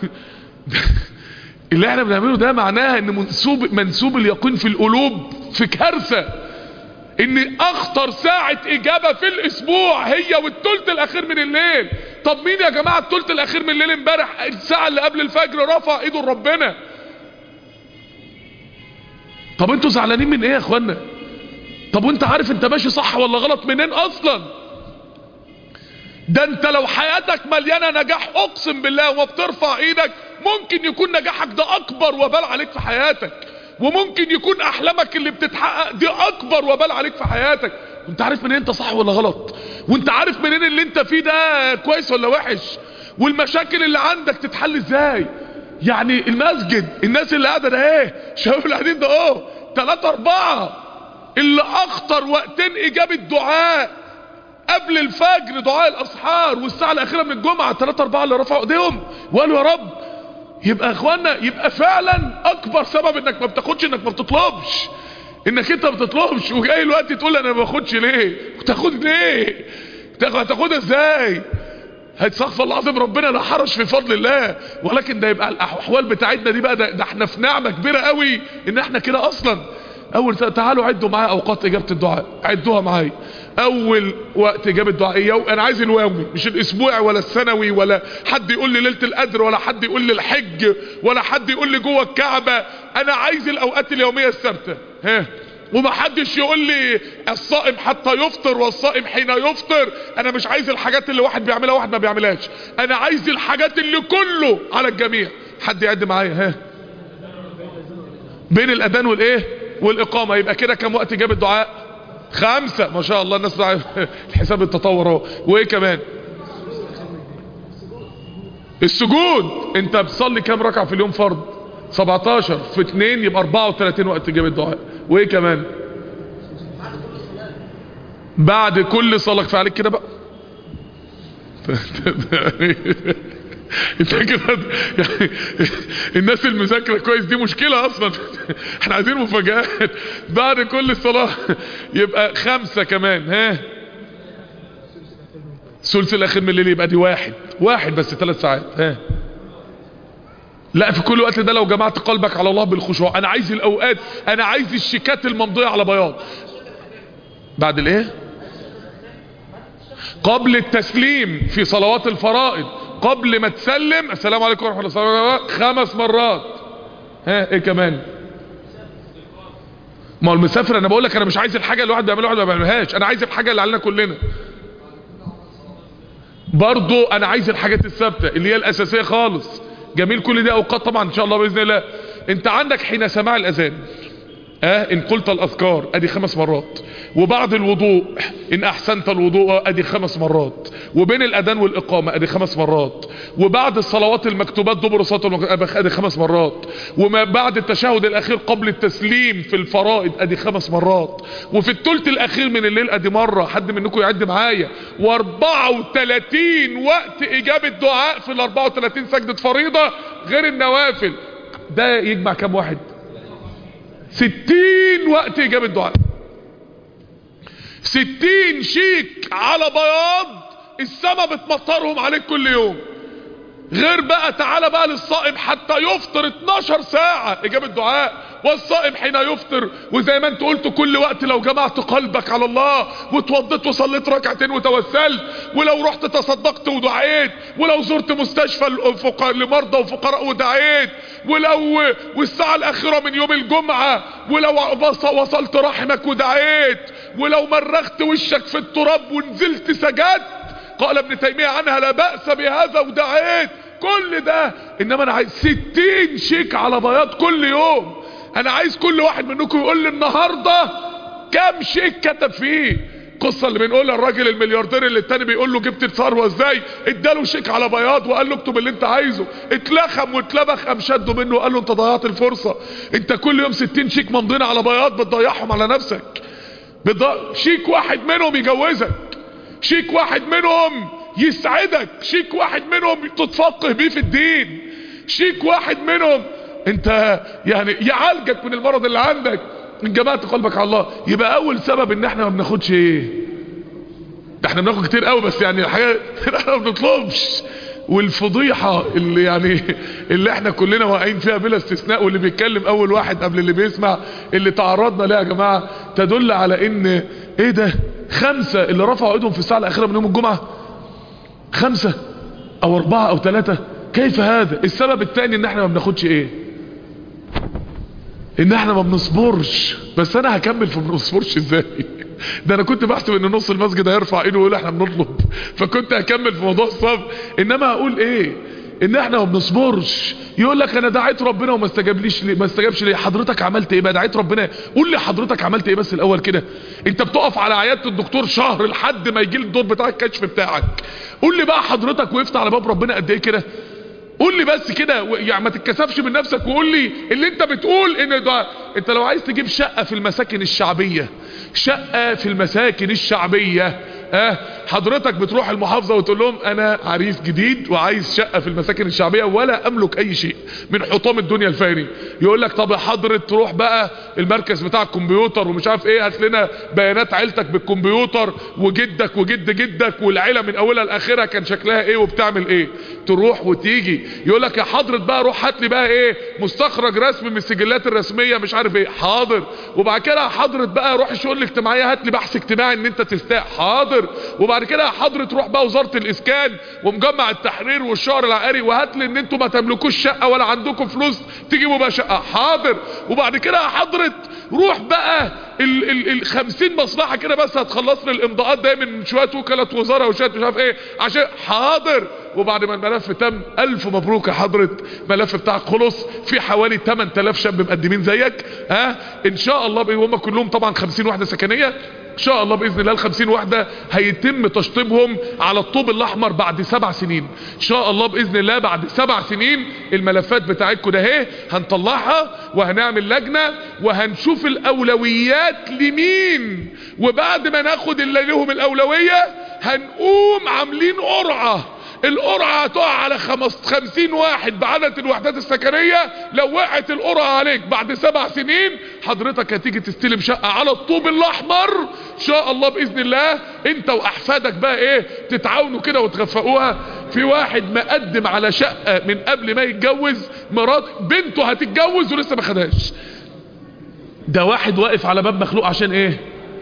اللي احنا بنعمله ده معناها ان منسوب اليقين في القلوب في كارثه. ان اخطر ساعه اجابه في الاسبوع هي والثلث الاخير من الليل. طب مين يا جماعه الثلث الاخير من الليل امبارح الساعه اللي قبل الفجر رفع ايده لربنا؟ طب انتوا زعلانين من ايه يا اخوانا؟ طب وانت عارف انت ماشي صح ولا غلط منين اصلا؟ ده انت لو حياتك مليانه نجاح اقسم بالله وما بترفع ايدك، ممكن يكون نجاحك ده اكبر وبال عليك في حياتك، وممكن يكون احلامك اللي بتتحقق دي اكبر وبال عليك في حياتك. وانت عارف منين انت صح ولا غلط؟ وانت عارف منين اللي انت فيه ده كويس ولا وحش؟ والمشاكل اللي عندك تتحل ازاي؟ يعني المسجد، الناس اللي قاعده ده ايه؟ الشباب اللي قاعدين ده 3 4 اللي اخطر وقتين اجابة دعاء قبل الفجر دعاء الاسحار، والساعة الاخيرة من الجمعة 3 4 اللي رفعوا ايديهم وقالوا يا رب. يبقى يا اخوانا، يبقى فعلا اكبر سبب انك ما بتاخدش انك ما بتطلبش، انك انت ما بتطلبش. وجاي الوقت تقول انا ما باخدش ليه؟ وتاخد ليه؟ هتاخدها ازاي؟ هيتصفى الله العظيم، ربنا لا حرج في فضل الله، ولكن ده يبقى الاحوال بتاعتنا دي بقى، ده احنا في نعمة كبيرة قوي ان احنا كده اصلا. تعالوا عدوا معايا اوقات اجابة الدعاء، عدوها معايا. اول وقت اجابة الدعاء انا عايز اليومي، مش الاسبوعي ولا السنوي، ولا حد يقول لي ليلة القدر، ولا حد يقول لي الحج، ولا حد يقول لي جوه الكعبة. انا عايز الاوقات اليومية الثابتة. ومحدش يقول لي الصائم حتى يفطر والصائم حين يفطر. انا مش عايز الحاجات اللي واحد بيعملها واحد ما بيعملهاش، انا عايز الحاجات اللي كله على الجميع. حد يعد معايا؟ بين الاذان والايه والاقامة. يبقى كده كم وقت اجابة الدعاء؟ 5. ما شاء الله الناس الحساب التطور اهو. وايه كمان؟ السجود. انت بتصلي كام ركعة في اليوم فرض؟ 17 في 2 يبقى 34 وقت اجابة الدعاء. وايه كمان؟ بعد كل صلاة. كفايه عليك كده بقى. انت كده يعني الناس المذاكره كويس دي مشكله اصلا. احنا عايزين مفاجآت. بعد كل صلاه يبقى 5 كمان. ثلث الاخير من الليل يبقى دي واحد بس 3 ساعات. لا، في كل وقت ده لو جمعت قلبك على الله بالخشوع. انا عايز الاوقات، انا عايز الشيكات الممضيه على بياض. بعد الايه؟ قبل التسليم في صلوات الفرائض، قبل ما تسلم السلام عليكم ورحمة الله وبركاته 5 مرات. ها ايه كمان؟ ما هو المسافر انا بقول لك انا مش عايز الحاجة اللي الواحد بيعملها واحد ما بيعملهاش، انا عايز الحاجة اللي علينا كلنا. برضو انا عايز الحاجات الثابتة اللي هي الاساسية خالص. جميل، كل دي اوقات طبعا ان شاء الله باذن الله. انت عندك حين سماع الاذان ان قلت الاذكار ادي 5 مرات، وبعد الوضوء ان احسنت الوضوء ادي 5 مرات، وبين الاذان والاقامه ادي 5 مرات، وبعد الصلوات المكتوبات دبر صلاه ادي 5 مرات، وما بعد التشهد الاخير قبل التسليم في الفرائض ادي 5 مرات، وفي الثلث الاخير من الليل ادي مره. حد منكم يعد معايا؟ و34 وقت اجابه دعاء في ال 34 سجده فريضه غير النوافل. ده يجمع كام واحد؟ 60 وقت اجابة دعاء. 60 شيك على بياض السما بتمطرهم عليك كل يوم. غير بقى تعالى بقى للصائم حتى يفطر 12 ساعة اجابة دعاء، والصائم حين يفطر. وزي ما انت قلت كل وقت لو جمعت قلبك على الله وتوضيت وصليت ركعتين وتوسلت، ولو رحت تصدقت ودعيت، ولو زرت مستشفى لمرضى وفقراء ودعيت، والساعة الاخيرة من يوم الجمعة، ولو وصلت رحمك ودعيت، ولو مرغت وشك في التراب ونزلت سجدت، قال ابن تيمية عنها لا بأس بهذا ودعيت، كل ده. انما انا عايز 60 شيك على بياض كل يوم. انا عايز كل واحد منكم يقول لي النهاردة كام شيك كتب فيه. قصة اللي بنقولها الراجل الملياردير اللي التاني بيقول له جبت الثروة ازاي، اداله شيك على بياض وقال له اكتب اللي انت عايزه، اتلخم واتلبخ، قام شده منه وقال له انت ضيعت الفرصة. انت كل يوم 60 شيك ممضين على بياض بتضيعهم على نفسك. شيك واحد منهم يجوزك، شيك واحد منهم يسعدك، شيك واحد منهم تتفقه بيه في الدين، شيك واحد منهم انت يعني يعالجك من المرض اللي عندك من جماعة قلبك على الله. يبقى اول سبب ان احنا ما بناخدش ايه؟ ده احنا بناخد كتير قوي بس يعني الحاجة احنا ما بنطلبش. والفضيحة اللي يعني اللي احنا كلنا واقعين فيها بلا استثناء، واللي بيتكلم اول واحد قبل اللي بيسمع اللي تعرضنا لها يا جماعة، تدل على ان ايه ده 5 اللي رفعوا ايدهم في الساعة الاخيرة من يوم الجمعة، 5 او 4 او 3. كيف هذا؟ السبب الثاني ان احنا ما بناخدش ايه؟ ان احنا ما بنصبرش. بس انا هكمل في ما بنصبرش ازاي. ده انا كنت بحسب ان نص المسجد هيرفع ايده ويقول احنا بنطلب، فكنت هكمل في موضوع الصبر. انما هقول ايه؟ ان احنا ما بنصبرش. يقول لك انا دعيت ربنا وما استجابليش ليه؟ ما استجابش ليه؟ حضرتك عملت ايه بقى؟ دعيت ربنا، قول لي حضرتك عملت ايه بس الاول كده. انت بتقف على عيادة الدكتور شهر لحد ما يجي الدور بتاع الكشف بتاعك، قول لي بقى حضرتك وقفت على باب ربنا قد ايه كده؟ قول لي بس كده يعني، ما تتكسفش من نفسك وقول لي اللي انت بتقول ان ده. انت لو عايز تجيب شقة في المساكن الشعبية، شقة في المساكن الشعبية، حضرتك بتروح المحافظة وتقول لهم انا عريس جديد وعايز شقة في المساكن الشعبية ولا املك اي شيء من حطام الدنيا الفاني. يقول لك طب يا حضرة تروح بقى المركز بتاع الكمبيوتر ومش عارف ايه، هات لنا بيانات عيلتك بالكمبيوتر وجدك وجد جدك والعيلة من اولها لاخرها كان شكلها ايه وبتعمل ايه. تروح وتيجي يقول لك يا حضرة بقى روح هات لي بقى ايه مستخرج رسمي من السجلات الرسمية مش عارف ايه. حاضر. وبعد كده يا حضرة بقى روح الشؤون الاجتماعية هات لي بحث اجتماعي ان انت تستاء. حاضر. وبعد كده يا حضرة تروح بقى وزارة الاسكان ومجمع التحرير والشهر العقاري وهات لي ان انتوا ما تملكوش شقة ولا عندكم فلوس تجيبوا بقى شقة. حاضر. وبعد كده يا حضرة روح بقى ال 50 مصلحة كده بس هتخلص لي الامضاءات ده من شوية وكالة وزارة وشوية مش عارف ايه عشان. حاضر. وبعد ما الملف تم 1000 مبروك يا حضرة، الملف بتاعك خلص. في حوالي 8000 شاب مقدمين زيك ان شاء الله هم كلهم طبعا 50 وحدة سكنية. ان شاء الله باذن الله ال50 وحده هيتم تشطيبهم على الطوب الاحمر بعد 7 سنين ان شاء الله باذن الله. بعد 7 سنين الملفات بتاعتكم ده اهي هنطلعها وهنعمل لجنه وهنشوف الاولويات لمين، وبعد ما ناخد اللي لهم الاولويه هنقوم عاملين قرعه. القرعة هتقع على 50 واحد بعدد الوحدات السكنية. لو وقعت القرعة عليك بعد 7 سنين حضرتك هتيجي تستلم شقة على الطوب الاحمر ان شاء الله باذن الله. انت واحفادك بقى ايه تتعاونوا كده وتغفقوها. في واحد مقدم على شقة من قبل ما يتجوز، مرات بنته هتتجوز ولسه ما خدهاش. ده واحد واقف على باب مخلوق عشان ايه؟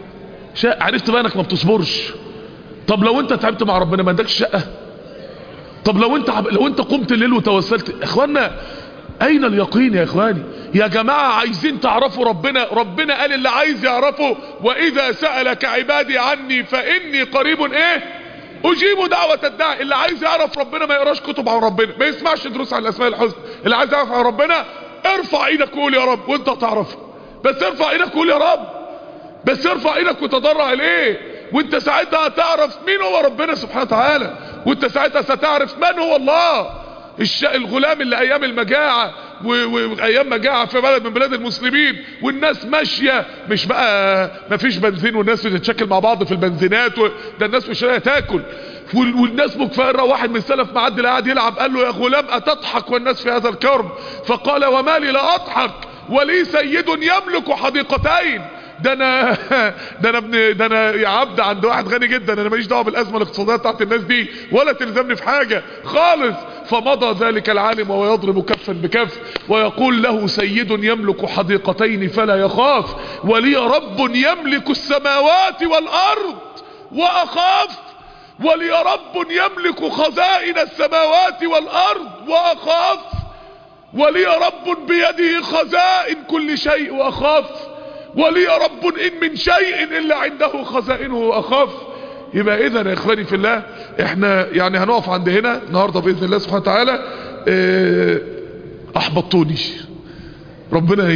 عرفت بقى انك ما بتصبرش. طب لو انت تعبت مع ربنا ما عندكش شقة؟ طب لو انت قمت الليل وتوسلت. اخوانا اين اليقين يا اخواني؟ يا جماعة عايزين تعرفوا ربنا. ربنا قال اللي عايز يعرفه واذا سألك عبادي عني فاني قريب اجيب دعوة الداعي. اللي عايز يعرف ربنا ما يقراش كتب عن ربنا، ما يسمعش دروس عن الاسماء الحسنى. اللي عايز يعرف عن ربنا ارفع ايدك وقول يا رب وانت هتعرفه. بس ارفع ايدك وقول يا رب، بس ارفع ايدك وتضرع اليه، وانت ساعتها هتعرف مين هو ربنا سبحانه وتعالى، وانت ساعتها ستعرف من هو الله. الغلام اللي ايام المجاعة وايام مجاعة في بلد من بلاد المسلمين والناس ماشية مش بقى مفيش بنزين والناس بتتشكل مع بعض في البنزينات ده الناس مش لاقيه تاكل والناس مكفرة. واحد من السلف معدي قاعد يلعب قال له يا غلام اتضحك والناس في هذا الكرب؟ فقال وما لي لا اضحك ولي سيد يملك حديقتين. ده انا يا عبد عند واحد غني جدا، انا ماليش دعوه بالازمه الاقتصاديه بتاعت الناس دي ولا تلزمني في حاجه خالص. فمضى ذلك العالم وهو يضرب كفا بكف ويقول له سيد يملك حديقتين فلا يخاف، ولي رب يملك السماوات والارض واخاف، ولي رب يملك خزائن السماوات والارض واخاف، ولي رب بيده خزائن كل شيء واخاف، ولي رب ان من شيء الا عنده خزائنه واخاف. يبقى اذا يا اخواني في الله احنا يعني هنقف عند هنا النهارده باذن الله سبحانه وتعالى. احبطتوني، ربنا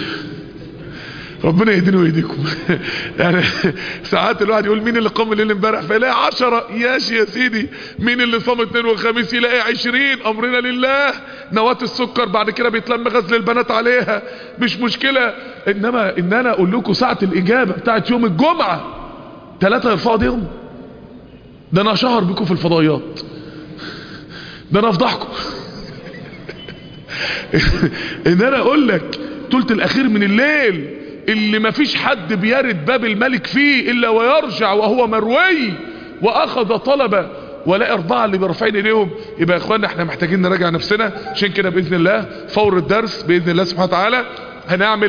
يهديني ويهديكم. يعني ساعات الواحد يقول مين اللي قام الليل امبارح فيلاقي 10. ياشي يا سيدي. مين اللي صام اثنين وخميس يلاقي 20. امرنا لله. نواة السكر بعد كده بيتلم غزل البنات عليها مش مشكلة. انما ان انا اقول لكم ساعة الاجابة بتاعت يوم الجمعة 3 يرفعوا ايديهم، ده انا اشهر بكم في الفضائيات، ده انا افضحكم. ان انا اقول لك ثلث الاخير من الليل اللي مفيش حد بيرد باب الملك فيه الا ويرجع وهو مروي واخذ طلبه ولا 4 اللي برفعين ايديهم. يبقى يا اخوانا احنا محتاجين نراجع نفسنا. عشان كده باذن الله فور الدرس باذن الله سبحانه وتعالى هنعمل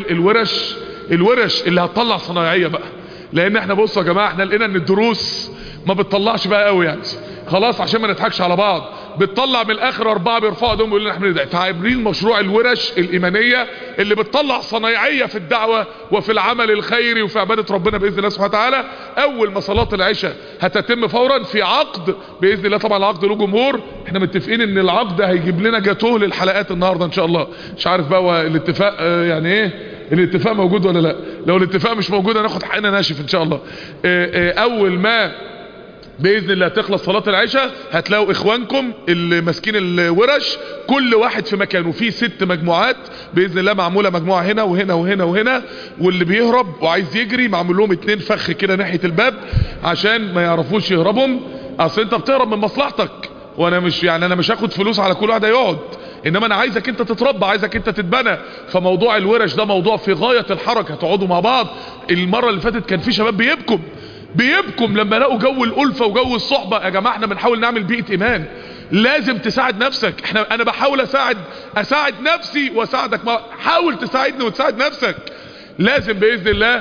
الورش اللي هتطلع صنايعيه بقى. لان احنا بصوا يا جماعه احنا لقينا ان الدروس ما بتطلعش بقى قوي يعني خلاص عشان ما نضحكش على بعض. بتطلع من الاخر 4 بيرفعوا ايديهم ويقولوا احنا بندعي. فعاملين مشروع الورش الايمانيه اللي بتطلع صنايعيه في الدعوه وفي العمل الخيري وفي عباده ربنا باذن الله سبحانه وتعالى. اول ما صلاه العشاء هتتم فورا في عقد باذن الله. طبعا العقد له جمهور، احنا متفقين ان العقد هيجيب لنا جاتوه للحلقات النهارده ان شاء الله. مش عارف بقى هو الاتفاق يعني ايه، الاتفاق موجود ولا لا؟ لو الاتفاق مش موجود هناخد حقنا ناشف ان شاء الله. اول ما باذن الله تخلص صلاه العشاء هتلاقوا اخوانكم اللي ماسكين الورش كل واحد في مكانه. في 6 مجموعات باذن الله معموله، مجموعه هنا وهنا وهنا وهنا، واللي بيهرب وعايز يجري معمول لهم 2 فخ كده ناحيه الباب عشان ما يعرفوش يهربهم. اصل انت بتهرب من مصلحتك وانا مش يعني انا مش هاخد فلوس على كل واحد هيقعد، انما انا عايزك انت تتربى، عايزك انت تتبنى. فموضوع الورش ده موضوع في غايه الحرج. هتقعدوا مع بعض. المره اللي فاتت كان في شباب بيبكم لما لقوا جو الألفة وجو الصحبة. يا جماعة احنا بنحاول نعمل بيئة ايمان. لازم تساعد نفسك. انا بحاول اساعد نفسي واساعدك. حاول تساعدني وتساعد نفسك. لازم باذن الله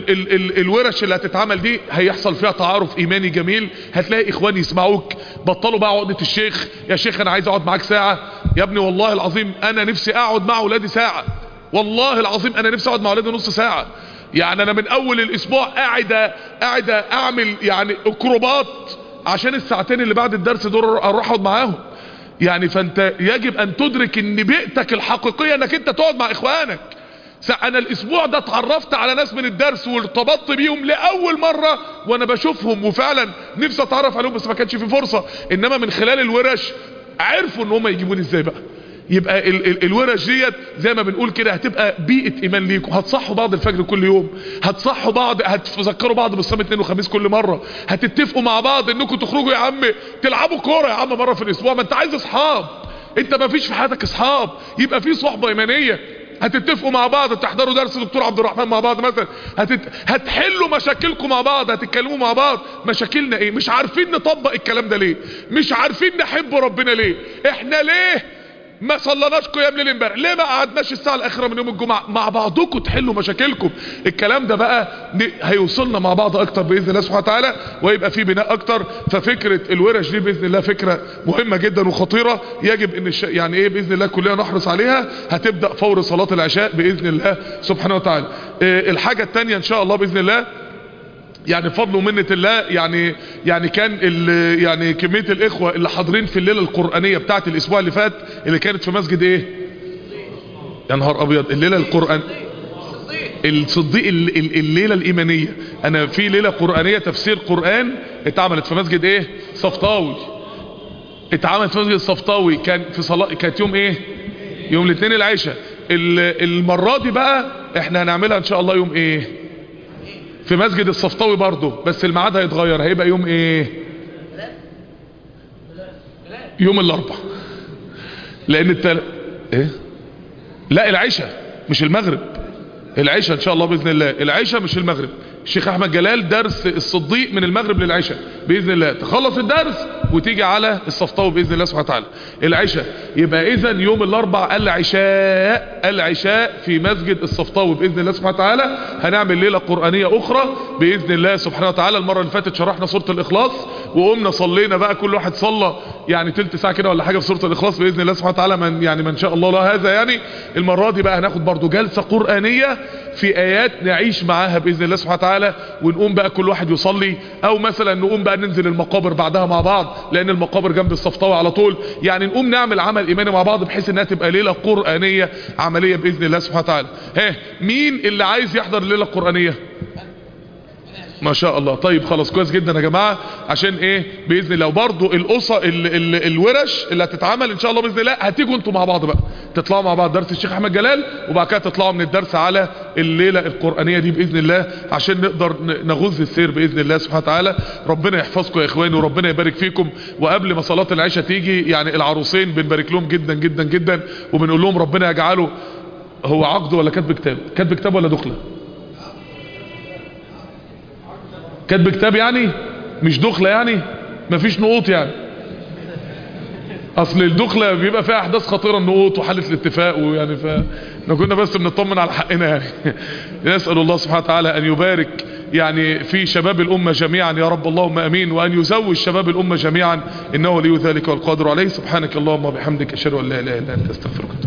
الورش اللي هتتعمل دي هيحصل فيها تعارف ايماني جميل. هتلاقي اخواني يسمعوك. بطلوا بقى عقدة الشيخ. يا شيخ انا عايز اقعد معاك ساعة. يا ابني والله العظيم انا نفسي اقعد مع اولادي ساعة. والله العظيم انا نفسي اقعد مع اولادي نص ساعة. يعني انا من اول الاسبوع قاعد اعمل يعني اكروبات عشان الساعتين اللي بعد الدرس دول اروح اقعد معاهم. يعني فانت يجب ان تدرك ان بيئتك الحقيقية انك انت تقعد مع اخوانك. انا الاسبوع ده اتعرفت على ناس من الدرس وارتبطت بيهم لاول مرة وانا بشوفهم، وفعلا نفسي اتعرف عليهم بس ما كانش في فرصة. انما من خلال الورش عرفوا ان هم يجيبوني ازاي بقى. يبقى الورش ديت زي ما بنقول كده هتبقى بيئة ايمان ليكم. هتصحوا بعض الفجر كل يوم، هتصحوا بعض، هتذكروا بعض بالصيام 2 وخميس كل مرة، هتتفقوا مع بعض انكم تخرجوا يا عم تلعبوا كورة يا عم مرة في الاسبوع. ما انت عايز اصحاب، انت ما فيش في حياتك اصحاب، يبقى في صحبة ايمانية. هتتفقوا مع بعض، تحضروا درس دكتور عبد الرحمن مع بعض مثلا، هتحلوا مشاكلكم مع بعض، هتتكلموا مع بعض. مشاكلنا ايه؟ مش عارفين نطبق الكلام ده ليه؟ مش عارفين نحب ربنا ليه؟ احنا ليه ما صلناش قيام ليل امبارح، ليه ما قعدناش الساعه الاخيره من يوم الجمعه مع بعضكم تحلوا مشاكلكم. الكلام ده بقى هيوصلنا مع بعض اكتر باذن الله سبحانه وتعالى، ويبقى في بناء اكتر. ففكره الورش دي باذن الله فكره مهمه جدا وخطيره، يجب ان يعني ايه باذن الله كلنا نحرص عليها. هتبدا فور صلاه العشاء باذن الله سبحانه وتعالى. الحاجه الثانيه ان شاء الله باذن الله، يعني بفضل ومنة الله، يعني كان يعني كمية الاخوة اللي حاضرين في الليلة القرآنية بتاعت الاسبوع اللي فات اللي كانت في مسجد ايه، يا نهار ابيض، الليلة القرآن الصديق، الليلة الايمانية. انا في ليلة قرآنية تفسير قرآن اتعملت في مسجد ايه، صفطاوي، اتعملت في مسجد صفطاوي، كان في صلاة، كانت يوم ايه، يوم الاثنين العشاء. المرة دي بقى احنا هنعملها ان شاء الله يوم ايه، في مسجد الصفطاوي برضه، بس الميعاد هيتغير، هيبقى يوم ايه، يوم الاربعاء، لان ايه، لا العشاء مش المغرب، العشاء ان شاء الله باذن الله، العشاء مش المغرب. الشيخ احمد جلال درس الصديق من المغرب للعشاء باذن الله، تخلص الدرس وتيجي على الصفطاوي باذن الله سبحانه وتعالى العشاء. يبقى اذا يوم الاربعاء العشاء في مسجد الصفطاوي باذن الله سبحانه وتعالى. هنعمل ليله قرانيه اخرى باذن الله سبحانه وتعالى. المره اللي فاتت شرحنا سوره الاخلاص وقمنا صلينا بقى، كل واحد صلى يعني تلت ساعه كده ولا حاجه في سوره الاخلاص باذن الله سبحانه وتعالى، من شاء الله لا هذا يعني. المره دي بقى هناخد برضو جلسه قرانيه في ايات نعيش معاها باذن الله سبحانه وتعالى، ونقوم بقى كل واحد يصلي، او مثلا نقوم بقى ننزل المقابر بعدها مع بعض، لان المقابر جنب الصفطاوي على طول. يعني نقوم نعمل عمل ايماني مع بعض بحيث انها تبقى ليله قرانيه عمليه باذن الله سبحانه وتعالى. مين اللي عايز يحضر الليله القرانيه؟ ما شاء الله. طيب خلاص كويس جدا يا جماعه، عشان ايه باذن الله. وبرضو الورش اللي هتتعمل ان شاء الله باذن الله هتيجوا انتوا مع بعض بقى، تطلعوا مع بعض درس الشيخ احمد جلال، وبعد كده تطلعوا من الدرس على الليله القرانيه دي باذن الله، عشان نقدر نغز السير باذن الله سبحانه وتعالى. ربنا يحفظكم يا اخواني وربنا يبارك فيكم. وقبل ما صلاه العشاء تيجي، يعني العروسين بنبارك لهم جدا جدا جدا، وبنقول لهم ربنا يجعله هو عقد ولا كاتب كتاب، كاتب كتاب ولا دخله، كاتب كتاب يعني مش دخلة، يعني مفيش نقوط يعني. اصل الدخلة بيبقى فيها احداث خطيرة، النقوط وحالة الاتفاق، ويعني كنا بس بنطمن على حقنا يعني. نسأل الله سبحانه وتعالى ان يبارك يعني في شباب الامة جميعا يا رب، اللهم امين، وان يزوج شباب الامة جميعا، انه ولي ذلك والقادر عليه. سبحانك اللهم وبحمدك، اشهد ان لا اله الا انت، استغفرك.